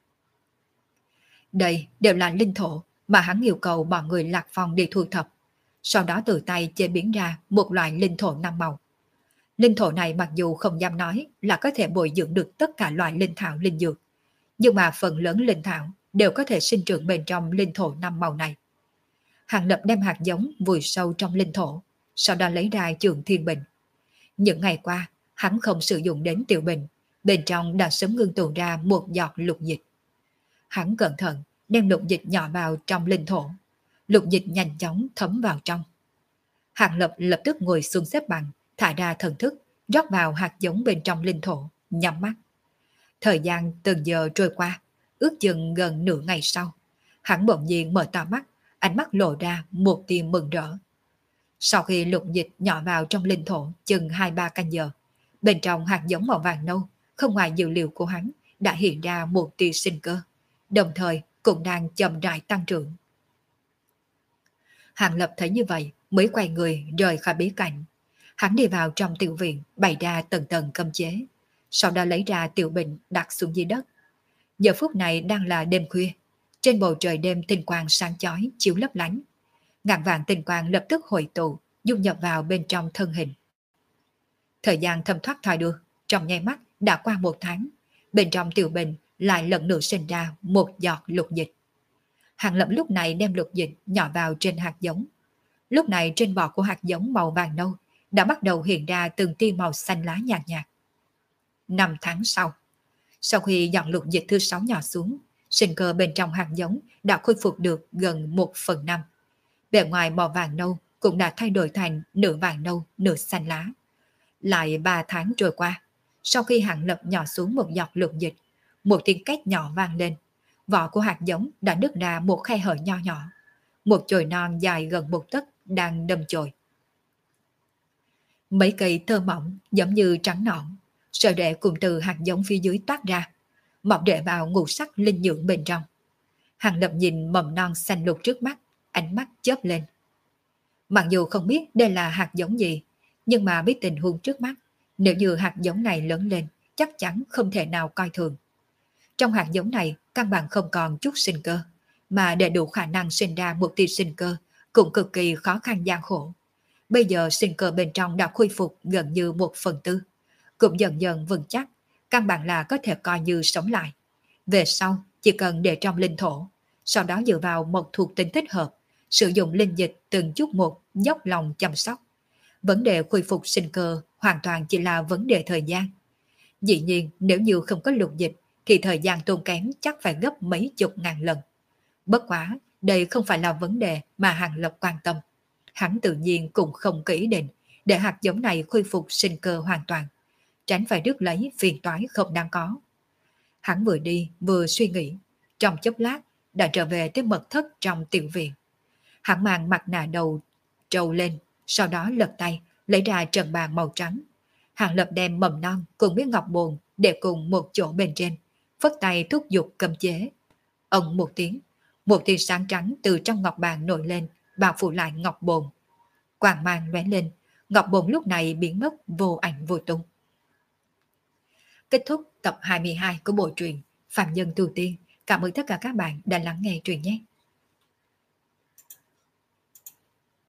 Đây đều là linh thổ mà hắn yêu cầu bọn người Lạc Phong đi thu thập, sau đó từ tay chế biến ra một loại linh thổ năm màu. Linh thổ này mặc dù không dám nói là có thể bồi dưỡng được tất cả loại linh thảo linh dược, nhưng mà phần lớn linh thảo đều có thể sinh trưởng bên trong linh thổ năm màu này. Hàng Lập đem hạt giống vùi sâu trong linh thổ, sau đó lấy ra trường thiên bình. Những ngày qua, hắn không sử dụng đến tiểu bình, bên trong đã sớm ngưng tụ ra một giọt lục dịch. Hắn cẩn thận đem lục dịch nhỏ vào trong linh thổ, lục dịch nhanh chóng thấm vào trong. Hàng Lập lập tức ngồi xuống xếp bằng, thả ra thần thức, rót vào hạt giống bên trong linh thổ, nhắm mắt. Thời gian từng giờ trôi qua, ước chừng gần nửa ngày sau, hắn bỗng nhiên mở to mắt, ánh mắt lộ ra một tia mừng rỡ. Sau khi lục dịch nhỏ vào trong linh thổ chừng hai ba canh giờ, bên trong hạt giống màu vàng nâu, không ngoài dự liệu của hắn, đã hiện ra một tia sinh cơ, đồng thời cũng đang chậm rãi tăng trưởng. Hàng Lập thấy như vậy mới quay người rời khỏi bí cảnh. Hắn đi vào trong tiểu viện, bày ra tầng tầng cấm chế, sau đó lấy ra tiểu bình đặt xuống dưới đất. Giờ phút này đang là đêm khuya, trên bầu trời đêm tinh quang sáng chói chiếu lấp lánh. Ngàn vạn tinh quang lập tức hội tụ, dung nhập vào bên trong thân hình. Thời gian thấm thoát thoi đưa, trong nháy mắt đã qua một tháng, bên trong tiểu bình lại lần nữa sinh ra một giọt lục dịch. Hàng Lập lúc này đem lục dịch nhỏ vào trên hạt giống. Lúc này trên vỏ của hạt giống màu vàng nâu đã bắt đầu hiện ra từng tia màu xanh lá nhạt nhạt. Năm tháng sau, sau khi giọt lục dịch thứ sáu nhỏ xuống, sinh cơ bên trong hạt giống đã khôi phục được gần một phần năm. Bề ngoài màu vàng nâu cũng đã thay đổi thành nửa vàng nâu, nửa xanh lá. Lại ba tháng trôi qua, sau khi Hàng Lập nhỏ xuống một giọt lục dịch, một tiếng két nhỏ vang lên. Vỏ của hạt giống đã nứt ra một khe hở nho nhỏ. Một chồi non dài gần một tấc đang đâm chồi. Mấy cây thơ mỏng giống như trắng nõn, sợi rễ cùng từ hạt giống phía dưới toát ra, mọc rễ vào ngũ sắc linh dưỡng bên trong. Hàng Lập nhìn mầm non xanh lục trước mắt, ánh mắt chớp lên. Mặc dù không biết đây là hạt giống gì, nhưng mà biết tình huống trước mắt, nếu như hạt giống này lớn lên, chắc chắn không thể nào coi thường. Trong hạt giống này, căn bản không còn chút sinh cơ, mà để đủ khả năng sinh ra một tia sinh cơ cũng cực kỳ khó khăn gian khổ. Bây giờ sinh cơ bên trong đã khôi phục gần như một phần tư, cũng dần dần vững chắc, căn bản là có thể coi như sống lại. Về sau, chỉ cần để trong linh thổ, sau đó dựa vào một thuộc tính thích hợp, sử dụng linh dịch từng chút một dốc lòng chăm sóc. Vấn đề khôi phục sinh cơ hoàn toàn chỉ là vấn đề thời gian. Dĩ nhiên, nếu như không có lục dịch, thì thời gian tốn kém chắc phải gấp mấy chục ngàn lần. Bất quá, đây không phải là vấn đề mà Hàng Lập quan tâm. Hắn tự nhiên cũng không có ý định để hạt giống này khôi phục sinh cơ hoàn toàn, tránh phải rước lấy phiền toái không đáng có. Hắn vừa đi vừa suy nghĩ, trong chốc lát đã trở về tới mật thất trong tiểu viện. Hắn mang mặt nạ đầu trầu lên, sau đó lật tay lấy ra trần bàn màu trắng. Hàng Lập đem mầm non cùng với ngọc bồn để cùng một chỗ bên trên, phất tay thúc giục cấm chế. Ông một tiếng, một tia sáng trắng từ trong ngọc bàn nổi lên, bao phủ lại ngọc bồn. Quang mang lóe lên, ngọc bồn lúc này biến mất vô ảnh vô tung. Kết thúc tập hai mươi hai của bộ truyện Phàm Nhân Tu Tiên. Cảm ơn tất cả các bạn đã lắng nghe truyện nhé.